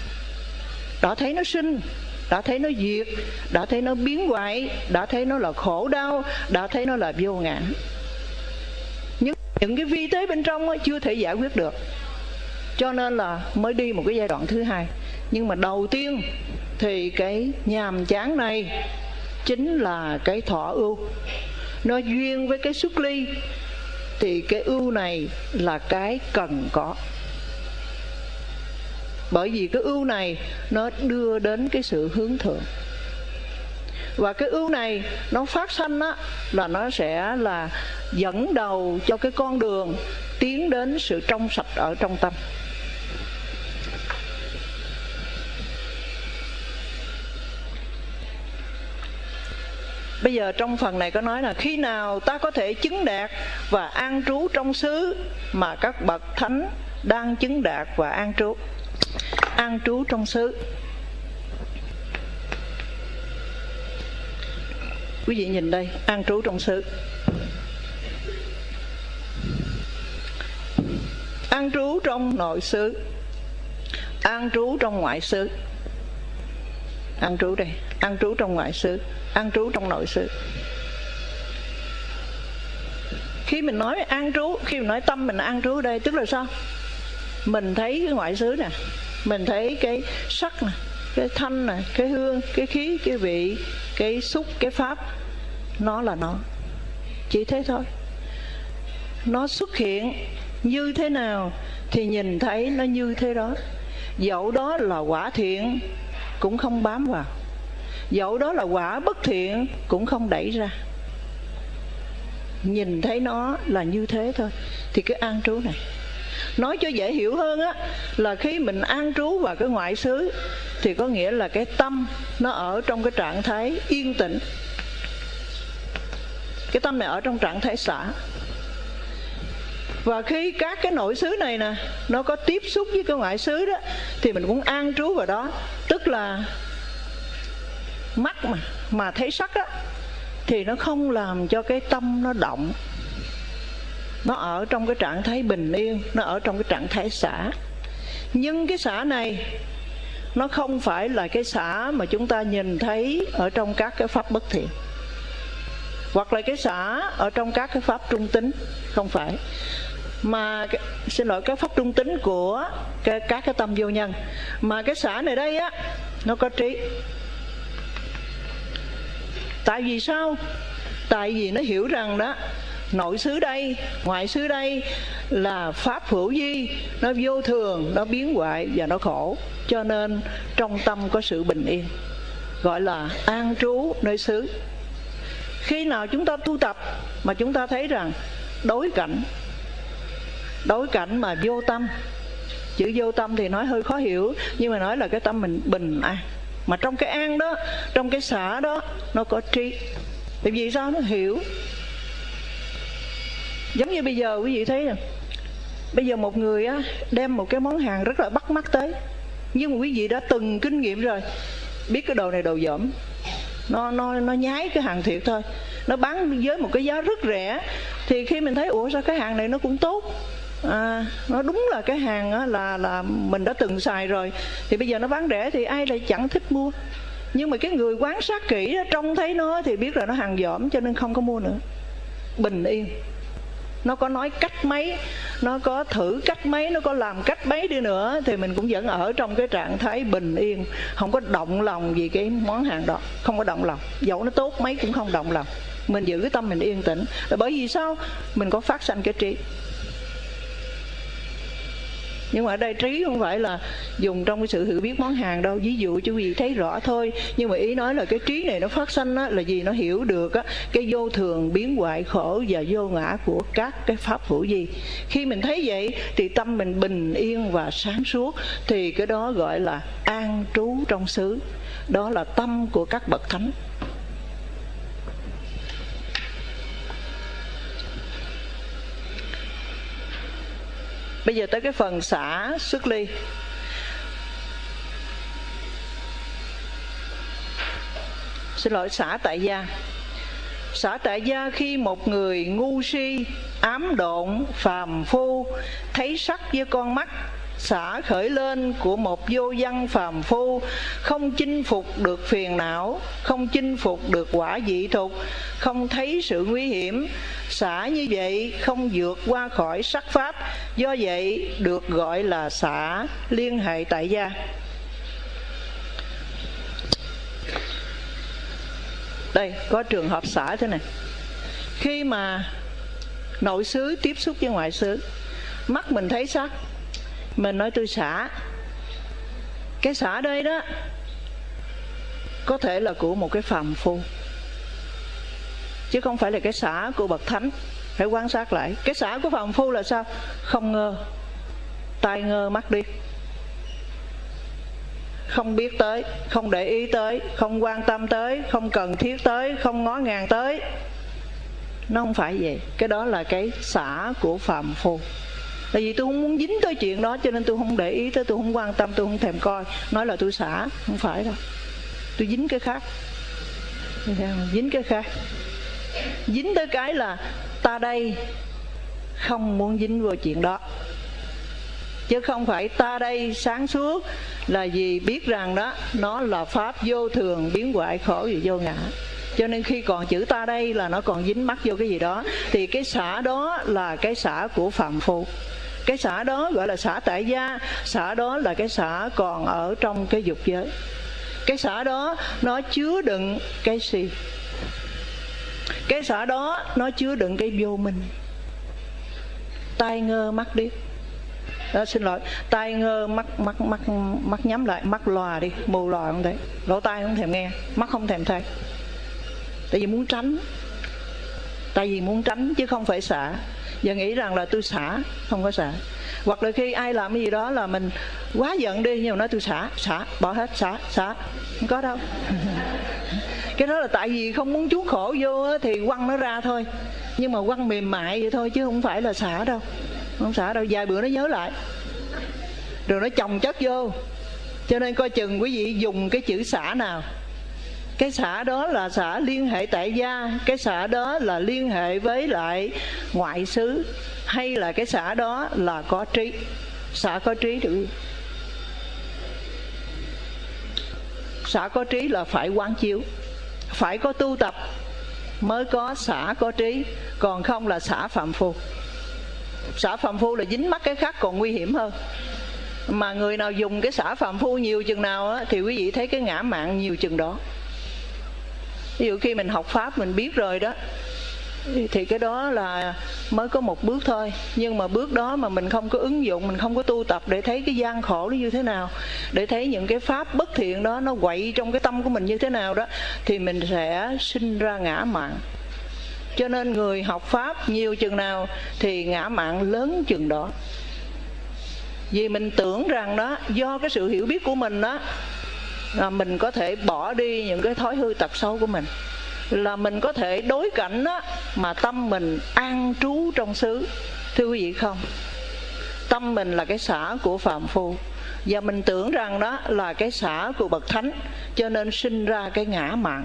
thấy nó sinh, đã thấy nó diệt, đã thấy nó biến hoại, đã thấy nó là khổ đau, đã thấy nó là vô ngã. Nhưng những cái vi tế bên trong á, chưa thể giải quyết được, cho nên là mới đi một cái giai đoạn thứ hai. Nhưng mà đầu tiên thì cái nhàm chán này chính là cái thọ ưu. Nó duyên với cái xuất ly, thì cái ưu này là cái cần có. Bởi vì cái ưu này nó đưa đến cái sự hướng thượng. Và cái ưu này nó phát sanh á, là nó sẽ là dẫn đầu cho cái con đường tiến đến sự trong sạch ở trong tâm. Bây giờ trong phần này có nói là khi nào ta có thể chứng đạt và an trú trong xứ mà các bậc thánh đang chứng đạt và an trú. An trú trong xứ. Quý vị nhìn đây, an trú trong xứ. An trú trong nội xứ, an trú trong ngoại xứ. An trú đây, an trú trong ngoại xứ, an trú trong nội xứ. Khi mình nói an trú, khi mình nói tâm mình an trú ở đây, tức là sao? Mình thấy cái ngoại xứ nè, mình thấy cái sắc nè, cái thanh nè, cái hương, cái khí, cái vị, cái xúc, cái pháp. Nó là nó, chỉ thế thôi. Nó xuất hiện như thế nào thì nhìn thấy nó như thế đó. Dẫu đó là quả thiện cũng không bám vào, dẫu đó là quả bất thiện cũng không đẩy ra. Nhìn thấy nó là như thế thôi. Thì cái an trú này, nói cho dễ hiểu hơn á, là khi mình an trú vào cái ngoại xứ thì có nghĩa là cái tâm nó ở trong cái trạng thái yên tĩnh. Cái tâm này ở trong trạng thái xả. Và khi các cái nội xứ này nè, nó có tiếp xúc với cái ngoại xứ đó, thì mình cũng an trú vào đó. Tức là mắt mà thấy sắc á, thì nó không làm cho cái tâm nó động. Nó ở trong cái trạng thái bình yên, nó ở trong cái trạng thái xả. Nhưng cái xả này nó không phải là cái xả mà chúng ta nhìn thấy ở trong các cái pháp bất thiện, hoặc là cái xả ở trong các cái pháp trung tính. Không phải. Mà xin lỗi, các pháp trung tính của các cái tâm vô nhân. Mà cái xả này đây á, nó có trí. Tại vì sao? Tại vì nó hiểu rằng đó, nội xứ đây, ngoại xứ đây là pháp hữu vi, nó vô thường, nó biến hoại và nó khổ. Cho nên trong tâm có sự bình yên, gọi là an trú nơi xứ. Khi nào chúng ta tu tập mà chúng ta thấy rằng đối cảnh mà vô tâm. Chữ vô tâm thì nói hơi khó hiểu, nhưng mà nói là cái tâm mình bình an. Mà trong cái an đó, trong cái xả đó, nó có trí. Tại vì sao? Nó hiểu. Giống như bây giờ quý vị thấy nè, bây giờ một người á, đem một cái món hàng rất là bắt mắt tới, nhưng mà quý vị đã từng kinh nghiệm rồi, biết cái đồ này đồ dởm, nó nhái cái hàng thiệt thôi, nó bán với một cái giá rất rẻ. Thì khi mình thấy ủa sao cái hàng này nó cũng tốt, nó đúng là cái hàng á, là mình đã từng xài rồi, thì bây giờ nó bán rẻ thì ai lại chẳng thích mua. Nhưng mà cái người quan sát kỹ đó, trông thấy nó thì biết là nó hàng dởm, cho nên không có mua nữa. Bình yên. Nó có nói cách mấy, nó có thử cách mấy, nó có làm cách mấy đi nữa, thì mình cũng vẫn ở trong cái trạng thái bình yên, không có động lòng vì cái món hàng đó. Không có động lòng, dẫu nó tốt mấy cũng không động lòng. Mình giữ cái tâm mình yên tĩnh. Là bởi vì sao? Mình có phát sanh cái trí. Nhưng mà ở đây trí không phải là dùng trong cái sự hiểu biết món hàng đâu. Ví dụ cho quý vị thấy rõ thôi. Nhưng mà ý nói là cái trí này nó phát sanh á, là gì? Nó hiểu được á, cái vô thường, biến hoại, khổ và vô ngã của các cái pháp hữu vi. Khi mình thấy vậy thì tâm mình bình yên và sáng suốt, thì cái đó gọi là an trú trong xứ. Đó là tâm của các bậc thánh. Bây giờ tới cái phần xả xuất ly. Xin lỗi, xả tại gia. Xả tại gia khi một người ngu si, ám độn, phàm phu thấy sắc với con mắt, xả khởi lên của một vô văn phàm phu, không chinh phục được phiền não, không chinh phục được quả vị thục, không thấy sự nguy hiểm. Xả như vậy không vượt qua khỏi sắc pháp, do vậy được gọi là xả liên hệ tại gia. Đây có trường hợp xả thế này. Khi mà nội xứ tiếp xúc với ngoại xứ, mắt mình thấy sắc, mình nói tôi xả. Cái xả đây đó có thể là của một cái phàm phu, chứ không phải là cái xả của bậc thánh. Phải quan sát lại. Cái xả của phàm phu là sao? Không ngơ, tai ngơ, mắt điếc, không biết tới, không để ý tới, không quan tâm tới, không cần thiết tới, không ngó ngàng tới. Nó không phải vậy. Cái đó là cái xả của phàm phu. Tại vì tôi không muốn dính tới chuyện đó, cho nên tôi không để ý tới, tôi không quan tâm, tôi không thèm coi. Nói là tôi xả, không phải đâu. Tôi dính cái khác. Dính cái khác. Dính tới cái là ta đây không muốn dính vào chuyện đó, chứ không phải ta đây sáng suốt là vì biết rằng đó nó là pháp vô thường, biến hoại, khổ và vô ngã. Cho nên khi còn chữ ta đây là nó còn dính mắc vô cái gì đó, thì cái xả đó là cái xả của phàm phu. Cái xả đó gọi là xả tại gia. Xả đó là cái xả còn ở trong cái dục giới. Cái xả đó nó chứa đựng cái si. Cái xả đó nó chứa đựng cái vô minh. Tai ngơ mắt điếc. Xin lỗi, tai ngơ mắt nhắm lại, mắt lòa đi, mù lòa không thấy, lỗ tai không thèm nghe, mắt không thèm thấy. Tại vì muốn tránh. Tại vì muốn tránh chứ không phải xả. Giờ nghĩ rằng là tôi xả, không có xả. Hoặc là khi ai làm cái gì đó là mình quá giận đi, nhưng mà nói tôi xả, bỏ hết, xả, không có đâu. Cái đó là tại vì không muốn chuốc khổ vô thì quăng nó ra thôi. Nhưng mà quăng mềm mại vậy thôi chứ không phải là xả đâu. Không xả đâu, vài bữa nó nhớ lại, rồi nó chồng chất vô. Cho nên coi chừng quý vị dùng cái chữ xả nào. Cái xã đó là xã liên hệ tại gia, cái xã đó là liên hệ với lại ngoại xứ, hay là cái xã đó là có trí? Xã có trí được. Xã có trí là phải quán chiếu, phải có tu tập mới có xã có trí, còn không là xã phạm phu. Xã phạm phu là dính mắc cái khác còn nguy hiểm hơn. Mà người nào dùng cái xã phạm phu nhiều chừng nào á, thì quý vị thấy cái ngã mạn nhiều chừng đó. Ví dụ khi mình học Pháp mình biết rồi đó, thì cái đó là mới có một bước thôi. Nhưng mà bước đó mà mình không có ứng dụng, mình không có tu tập để thấy cái gian khổ nó như thế nào, để thấy những cái pháp bất thiện đó nó quậy trong cái tâm của mình như thế nào đó, thì mình sẽ sinh ra ngã mạn. Cho nên người học Pháp nhiều chừng nào thì ngã mạn lớn chừng đó. Vì mình tưởng rằng đó, do cái sự hiểu biết của mình đó, là mình có thể bỏ đi những cái thói hư tật xấu của mình, là mình có thể đối cảnh đó, mà tâm mình an trú trong xứ. Thưa quý vị, không. Tâm mình là cái xã của phàm phu, và mình tưởng rằng đó là cái xã của bậc thánh, cho nên sinh ra cái ngã mạn.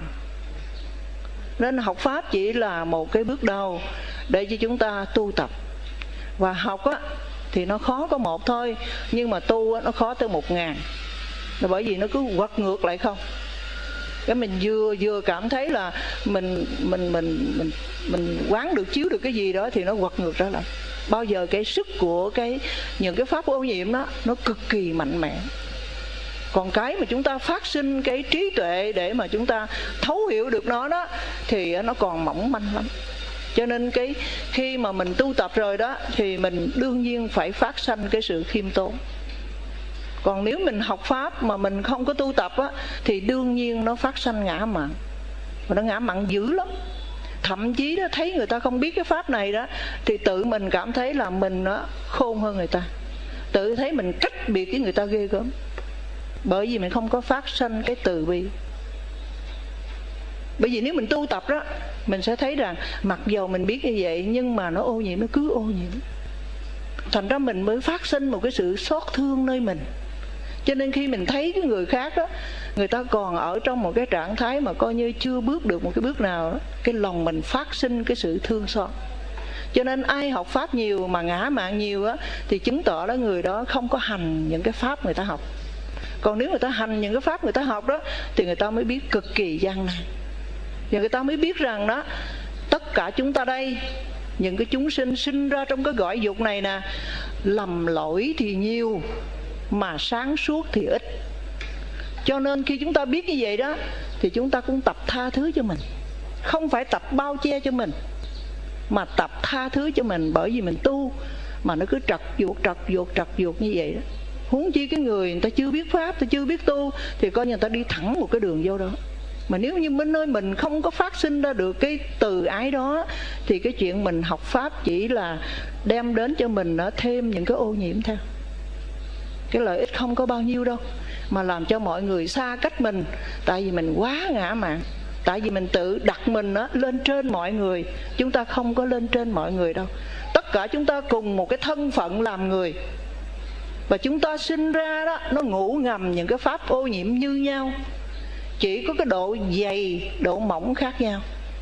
Nên học Pháp chỉ là một cái bước đầu để cho chúng ta tu tập. Và học á thì nó khó có một thôi, nhưng mà tu á, nó khó tới 1000. Là bởi vì nó cứ quật ngược lại không. Cái mình vừa cảm thấy là mình quán được, chiếu được cái gì đó, thì nó quật ngược trở lại. Bao giờ cái sức của những cái pháp ô nhiễm đó nó cực kỳ mạnh mẽ. Còn cái mà chúng ta phát sinh cái trí tuệ để mà chúng ta thấu hiểu được nó đó, thì nó còn mỏng manh lắm. Cho nên khi mà mình tu tập rồi đó, thì mình đương nhiên phải phát sanh cái sự khiêm tốn. Còn nếu mình học Pháp mà mình không có tu tập á, thì đương nhiên nó phát sanh ngã mạn. Và nó ngã mạn dữ lắm. Thậm chí đó, thấy người ta không biết cái Pháp này đó, thì tự mình cảm thấy là mình đó, khôn hơn người ta, tự thấy mình cách biệt với người ta ghê gớm. Bởi vì mình không có phát sanh cái từ bi. Bởi vì nếu mình tu tập đó, mình sẽ thấy rằng mặc dầu mình biết như vậy, nhưng mà nó ô nhiễm, nó cứ ô nhiễm. Thành ra mình mới phát sinh một cái sự xót thương nơi mình. Cho nên khi mình thấy cái người khác đó, người ta còn ở trong một cái trạng thái mà coi như chưa bước được một cái bước nào đó, cái lòng mình phát sinh cái sự thương xót. Cho nên ai học Pháp nhiều mà ngã mạn nhiều á, thì chứng tỏ đó người đó không có hành những cái Pháp người ta học. Còn nếu người ta hành những cái Pháp người ta học đó, thì người ta mới biết cực kỳ gian nan. Và người ta mới biết rằng đó, tất cả chúng ta đây, những cái chúng sinh sinh ra trong cái cõi dục này nè, lầm lỗi thì nhiều mà sáng suốt thì ít. Cho nên khi chúng ta biết như vậy đó, thì chúng ta cũng tập tha thứ cho mình. Không phải tập bao che cho mình, mà tập tha thứ cho mình. Bởi vì mình tu mà nó cứ trật ruột như vậy đó. Huống chi cái người ta chưa biết Pháp, ta chưa biết tu, thì coi như người ta đi thẳng một cái đường vô đó. Mà nếu như bên nơi mình không có phát sinh ra được cái từ ái đó, thì cái chuyện mình học Pháp chỉ là đem đến cho mình thêm những cái ô nhiễm theo. Cái lợi ích không có bao nhiêu đâu, mà làm cho mọi người xa cách mình. Tại vì mình quá ngã mạn. Tại vì mình tự đặt mình lên trên mọi người. Chúng ta không có lên trên mọi người đâu. Tất cả chúng ta cùng một cái thân phận làm người. Và chúng ta sinh ra đó, nó ngủ ngầm những cái pháp ô nhiễm như nhau. Chỉ có cái độ dày, độ mỏng khác nhau.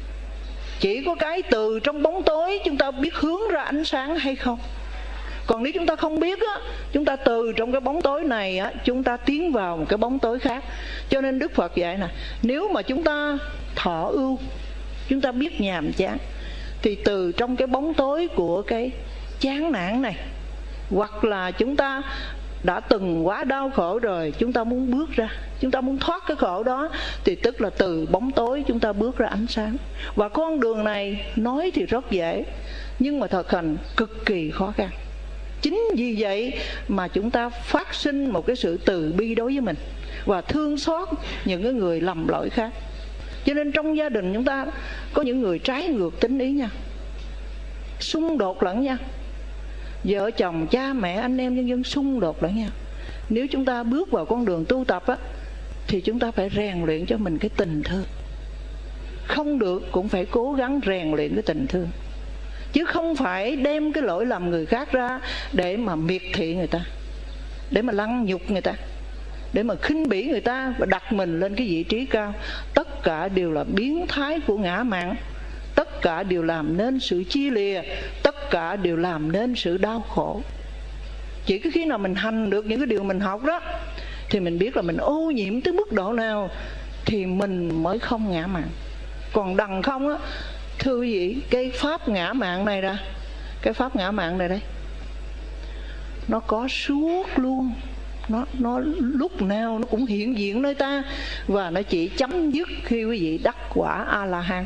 Chỉ có cái từ trong bóng tối chúng ta biết hướng ra ánh sáng hay không. Còn nếu chúng ta không biết á, chúng ta từ trong cái bóng tối này á, chúng ta tiến vào một cái bóng tối khác. Cho nên Đức Phật dạy nè, nếu mà chúng ta thọ ưu, chúng ta biết nhàm chán, thì từ trong cái bóng tối của cái chán nản này, hoặc là chúng ta đã từng quá đau khổ rồi, chúng ta muốn bước ra, chúng ta muốn thoát cái khổ đó, thì tức là từ bóng tối chúng ta bước ra ánh sáng. Và con đường này nói thì rất dễ, nhưng mà thực hành cực kỳ khó khăn. Chính vì vậy mà chúng ta phát sinh một cái sự từ bi đối với mình, và thương xót những cái người lầm lỗi khác. Cho nên trong gia đình chúng ta có những người trái ngược tính ý nhau, xung đột lẫn nhau. Vợ chồng, cha mẹ, anh em nhân dân xung đột lẫn nhau. Nếu chúng ta bước vào con đường tu tập á, thì chúng ta phải rèn luyện cho mình cái tình thương. Không được cũng phải cố gắng rèn luyện cái tình thương, chứ không phải đem cái lỗi lầm người khác ra để mà miệt thị người ta, để mà lăng nhục người ta. để mà khinh bỉ người ta và đặt mình lên cái vị trí cao. Tất cả đều là biến thái của ngã mạn. Tất cả đều làm nên sự chia lìa. Tất cả đều làm nên sự đau khổ. Chỉ cái khi nào mình hành được những cái điều mình học đó, thì mình biết là mình ô nhiễm tới mức độ nào, thì mình mới không ngã mạn. Còn đằng không á, thưa quý vị, cái pháp ngã mạn này ra, cái pháp ngã mạn này đây, nó có suốt luôn. Nó lúc nào nó cũng hiện diện nơi ta. Và nó chỉ chấm dứt khi quý vị đắc quả A-la-hán.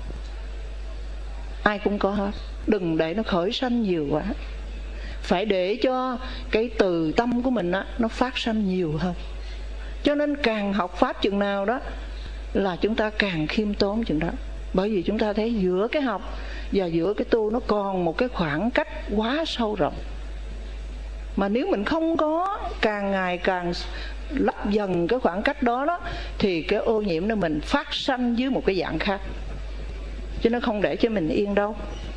Ai cũng có hết. Đừng để nó khởi sanh nhiều quá. Phải để cho cái từ tâm của mình á, nó phát sanh nhiều hơn. Cho nên càng học pháp chừng nào đó là chúng ta càng khiêm tốn chừng đó. Bởi vì chúng ta thấy giữa cái học và giữa cái tu nó còn một cái khoảng cách quá sâu rộng. Mà nếu mình không có càng ngày càng lấp dần cái khoảng cách đó đó, thì cái ô nhiễm nó mình phát sanh dưới một cái dạng khác, chứ nó không để cho mình yên đâu.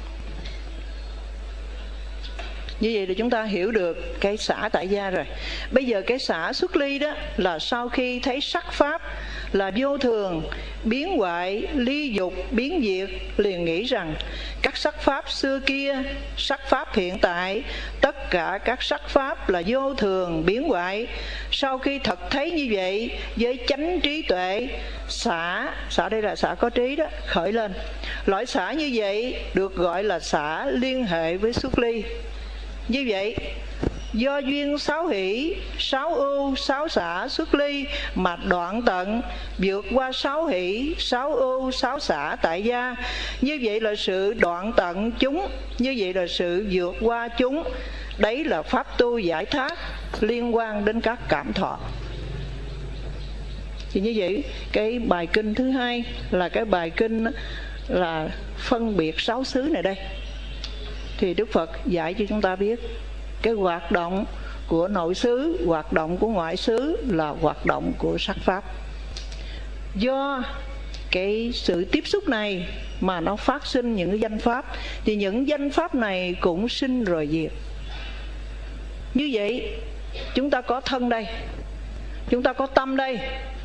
Như vậy thì chúng ta hiểu được cái xả tại gia rồi. Bây giờ cái xả xuất ly đó là sau khi thấy sắc pháp là vô thường, biến hoại, ly dục, biến diệt, liền nghĩ rằng các sắc pháp xưa kia, sắc pháp hiện tại, tất cả các sắc pháp là vô thường, biến hoại. Sau khi thật thấy như vậy, với chánh trí tuệ, xả đây là xả có trí đó, khởi lên. Loại xả như vậy được gọi là xả liên hệ với xuất ly. Như vậy, do duyên sáu hỷ, sáu ưu, sáu xả xuất ly mà đoạn tận, vượt qua sáu hỷ, sáu ưu, sáu xả tại gia. Như vậy là sự đoạn tận chúng, như vậy là sự vượt qua chúng. Đấy là pháp tu giải thoát liên quan đến các cảm thọ. Thì như vậy, cái bài kinh thứ hai là cái bài kinh là phân biệt sáu xứ này đây. Thì Đức Phật dạy cho chúng ta biết cái hoạt động của nội xứ, hoạt động của ngoại xứ là hoạt động của sắc pháp. Do cái sự tiếp xúc này mà nó phát sinh những cái danh pháp, thì những danh pháp này cũng sinh rồi diệt. Như vậy chúng ta có thân đây, chúng ta có tâm đây,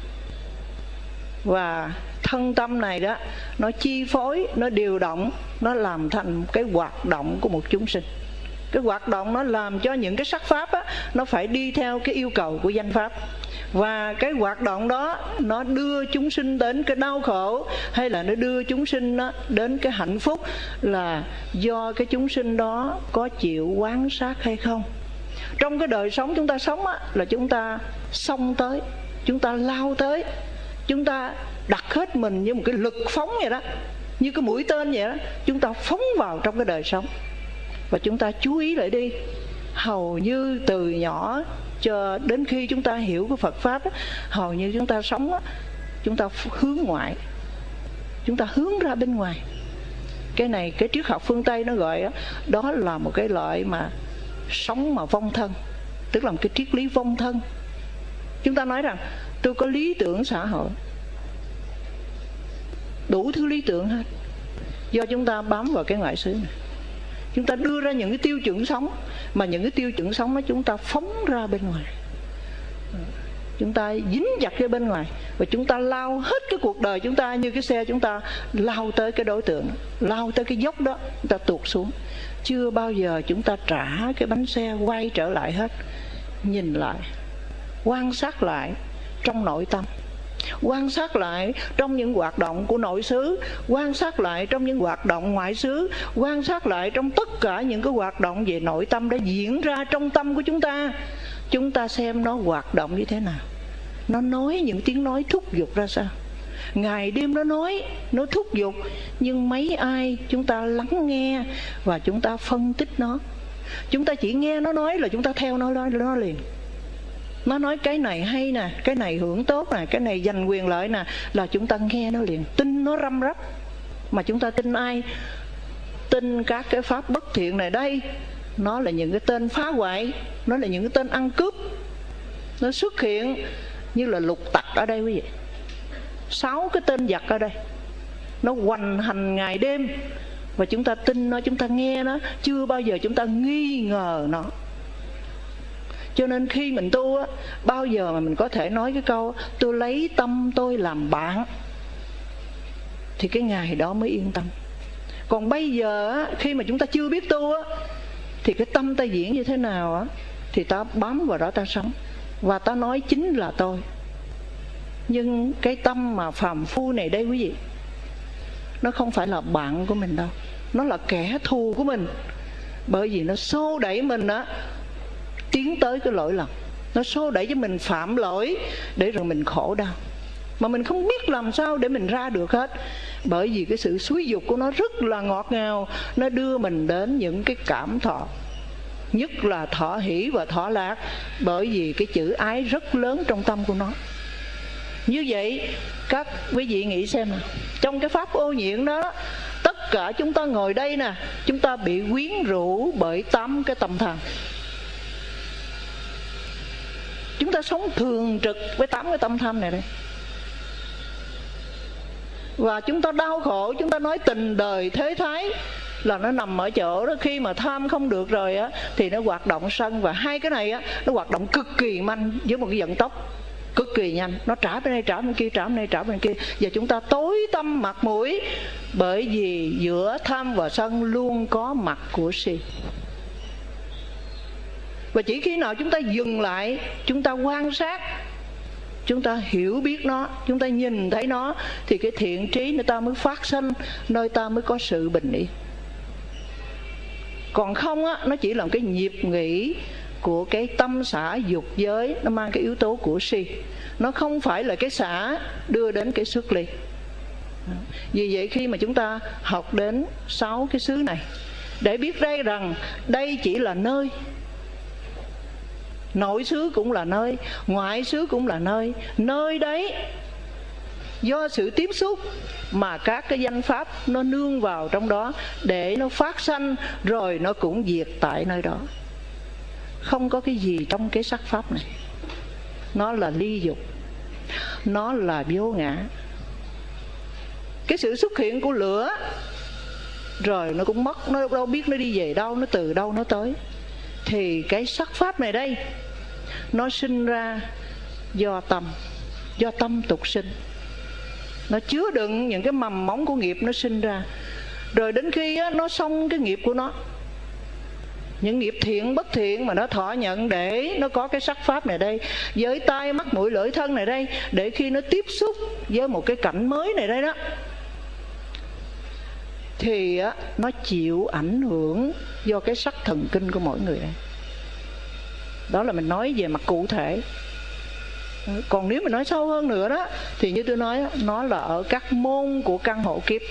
và thân tâm này đó, nó chi phối, nó điều động, nó làm thành cái hoạt động của một chúng sinh. Cái hoạt động nó làm cho những cái sắc pháp á, nó phải đi theo cái yêu cầu của danh pháp. Và cái hoạt động đó nó đưa chúng sinh đến cái đau khổ, hay là nó đưa chúng sinh đó đến cái hạnh phúc, là do cái chúng sinh đó có chịu quán sát hay không. Trong cái đời sống chúng ta sống á, là chúng ta xông tới, chúng ta lao tới, chúng ta đặt hết mình như một cái lực phóng vậy đó, như cái mũi tên vậy đó. Chúng ta phóng vào trong cái đời sống. Và chúng ta chú ý lại đi, hầu như từ nhỏ cho đến khi chúng ta hiểu cái Phật Pháp á, hầu như chúng ta sống á, chúng ta hướng ngoại, chúng ta hướng ra bên ngoài. Cái này cái triết học phương Tây nó gọi á, đó là một cái loại mà sống mà vong thân, tức là một cái triết lý vong thân. Chúng ta nói rằng tôi có lý tưởng xã hội, đủ thứ lý tưởng hết. Do chúng ta bám vào cái ngoại xứ này, chúng ta đưa ra những cái tiêu chuẩn sống, mà những cái tiêu chuẩn sống đó chúng ta phóng ra bên ngoài, chúng ta dính chặt cái bên ngoài, và chúng ta lao hết cái cuộc đời chúng ta như cái xe chúng ta lao tới cái đối tượng, lao tới cái dốc đó, chúng ta tuột xuống. Chưa bao giờ chúng ta trả cái bánh xe quay trở lại hết. Nhìn lại, quan sát lại trong nội tâm, quan sát lại trong những hoạt động của nội xứ, quan sát lại trong những hoạt động ngoại xứ, quan sát lại trong tất cả những cái hoạt động về nội tâm đã diễn ra trong tâm của chúng ta. Chúng ta xem nó hoạt động như thế nào, nó nói những tiếng nói thúc giục ra sao. Ngày đêm nó nói, nó thúc giục, nhưng mấy ai chúng ta lắng nghe và chúng ta phân tích nó. Chúng ta chỉ nghe nó nói là chúng ta theo nó liền. Nó nói cái này hay nè, cái này hưởng tốt nè, cái này giành quyền lợi nè, là chúng ta nghe nó liền, tin nó răm rắp. Mà chúng ta tin ai? Tin các cái pháp bất thiện này đây. Nó là những cái tên phá hoại, nó là những cái tên ăn cướp. Nó xuất hiện như là lục tặc ở đây quý vị. 6 cái tên giặc ở đây, nó hoành hành ngày đêm. Và chúng ta tin nó, chúng ta nghe nó, chưa bao giờ chúng ta nghi ngờ nó. Cho nên khi mình tu á, bao giờ mà mình có thể nói cái câu tôi lấy tâm tôi làm bạn, thì cái ngày đó mới yên tâm. Còn bây giờ á, khi mà chúng ta chưa biết tu á, thì cái tâm ta diễn như thế nào á, thì ta bám vào đó ta sống, và ta nói chính là tôi. Nhưng cái tâm mà phàm phu này đây quý vị, nó không phải là bạn của mình đâu, nó là kẻ thù của mình. Bởi vì nó xô đẩy mình á tiến tới cái lỗi lầm, nó xô đẩy cho mình phạm lỗi để rồi mình khổ đau, mà mình không biết làm sao để mình ra được hết. Bởi vì cái sự xúi dục của nó rất là ngọt ngào, nó đưa mình đến những cái cảm thọ, nhất là thọ hỷ và thọ lạc. Bởi vì cái chữ ái rất lớn trong tâm của nó. Như vậy các quý vị nghĩ xem nào, trong cái pháp ô nhiễm đó, tất cả chúng ta ngồi đây nè, chúng ta bị quyến rũ bởi 8 cái tâm tham. Chúng ta sống thường trực với 8 cái tâm tham này đây. Và chúng ta đau khổ, chúng ta nói tình đời thế thái là nó nằm ở chỗ đó. Khi mà tham không được rồi á, thì nó hoạt động sân. Và hai cái này á, nó hoạt động cực kỳ nhanh với một cái vận tốc cực kỳ nhanh. Nó trả bên đây, trả bên kia, trả bên đây, trả bên kia. Và chúng ta tối tâm mặt mũi, bởi vì giữa tham và sân luôn có mặt của si. Và chỉ khi nào chúng ta dừng lại, chúng ta quan sát, chúng ta hiểu biết nó, chúng ta nhìn thấy nó, thì cái thiện trí nơi ta mới phát sinh, nơi ta mới có sự bình yên. Còn không á, nó chỉ là một cái nhịp nghĩ của cái tâm xả dục giới, nó mang cái yếu tố của si. Nó không phải là cái xả đưa đến cái xuất ly. Vì vậy khi mà chúng ta học đến 6 cái xứ này, để biết đây rằng đây chỉ là nơi, nội xứ cũng là nơi, ngoại xứ cũng là nơi. Nơi đấy do sự tiếp xúc mà các cái danh pháp nó nương vào trong đó để nó phát sanh, rồi nó cũng diệt tại nơi đó. Không có cái gì trong cái sắc pháp này. Nó là ly dục, nó là vô ngã. Cái sự xuất hiện của lửa rồi nó cũng mất, nó đâu biết nó đi về đâu, nó từ đâu nó tới. Thì cái sắc pháp này đây, nó sinh ra do tâm tục sinh. Nó chứa đựng những cái mầm móng của nghiệp nó sinh ra. Rồi đến khi á, nó xong cái nghiệp của nó, những nghiệp thiện bất thiện mà nó thọ nhận để nó có cái sắc pháp này đây, với tai mắt mũi lưỡi thân này đây, để khi nó tiếp xúc với một cái cảnh mới này đây đó, thì á, nó chịu ảnh hưởng do cái sắc thần kinh của mỗi người đây. Đó là mình nói về mặt cụ thể. Còn nếu mình nói sâu hơn nữa đó, thì như tôi nói, nó là ở các môn của căn hộ kiếp.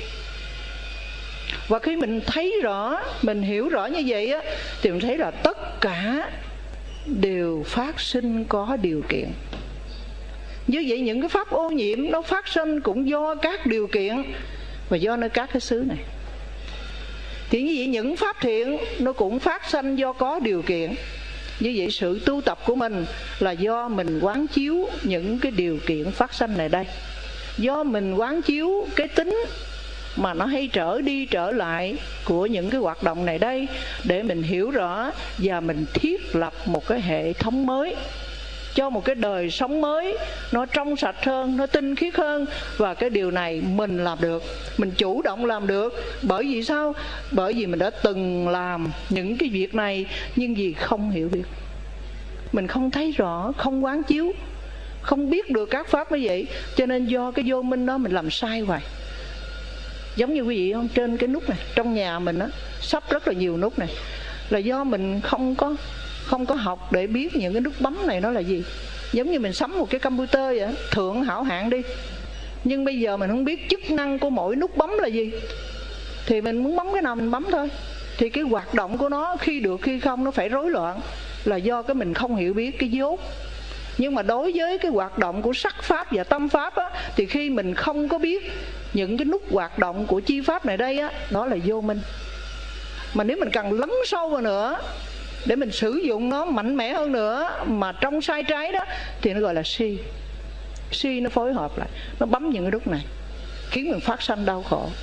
Và khi mình thấy rõ, mình hiểu rõ như vậy á, thì mình thấy là tất cả đều phát sinh có điều kiện. Như vậy những cái pháp ô nhiễm nó phát sinh cũng do các điều kiện và do nơi các cái xứ này. Thì như vậy những pháp thiện nó cũng phát sinh do có điều kiện. Như vậy sự tu tập của mình là do mình quán chiếu những cái điều kiện phát sanh này đây, do mình quán chiếu cái tính mà nó hay trở đi trở lại của những cái hoạt động này đây, để mình hiểu rõ và mình thiết lập một cái hệ thống mới, cho một cái đời sống mới, nó trong sạch hơn, nó tinh khiết hơn. Và cái điều này mình làm được, mình chủ động làm được. Bởi vì sao? Bởi vì mình đã từng làm những cái việc này, nhưng vì không hiểu biết, mình không thấy rõ, không quán chiếu, không biết được các pháp như vậy, cho nên do cái vô minh đó mình làm sai hoài. Giống như quý vị không, trên cái nút này trong nhà mình á, sắp rất là nhiều nút này, là do mình không có học để biết những cái nút bấm này nó là gì. Giống như mình sắm một cái computer vậy, thượng hảo hạng đi, nhưng bây giờ mình không biết chức năng của mỗi nút bấm là gì, thì mình muốn bấm cái nào mình bấm thôi. Thì cái hoạt động của nó khi được khi không nó phải rối loạn, là do cái mình không hiểu biết cái dốt. Nhưng mà đối với cái hoạt động của sắc pháp và tâm pháp á, thì khi mình không có biết những cái nút hoạt động của chi pháp này đây á, đó là vô minh. Mà nếu mình cần lấn sâu vào nữa để mình sử dụng nó mạnh mẽ hơn nữa mà trong sai trái đó, thì nó gọi là si. Si nó phối hợp lại, nó bấm những cái nút này khiến mình phát sanh đau khổ.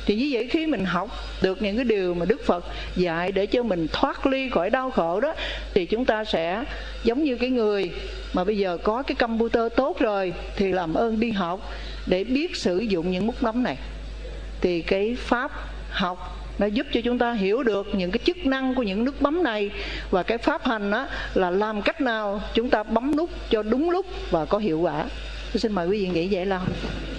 Thì như vậy khi mình học được những cái điều mà Đức Phật dạy để cho mình thoát ly khỏi đau khổ đó, thì chúng ta sẽ giống như cái người mà bây giờ có cái computer tốt rồi, thì làm ơn đi học để biết sử dụng những nút bấm này. Thì cái pháp học nó giúp cho chúng ta hiểu được những cái chức năng của những nút bấm này, và cái pháp hành đó là làm cách nào chúng ta bấm nút cho đúng lúc và có hiệu quả. Tôi xin mời quý vị nghĩ vậy làm.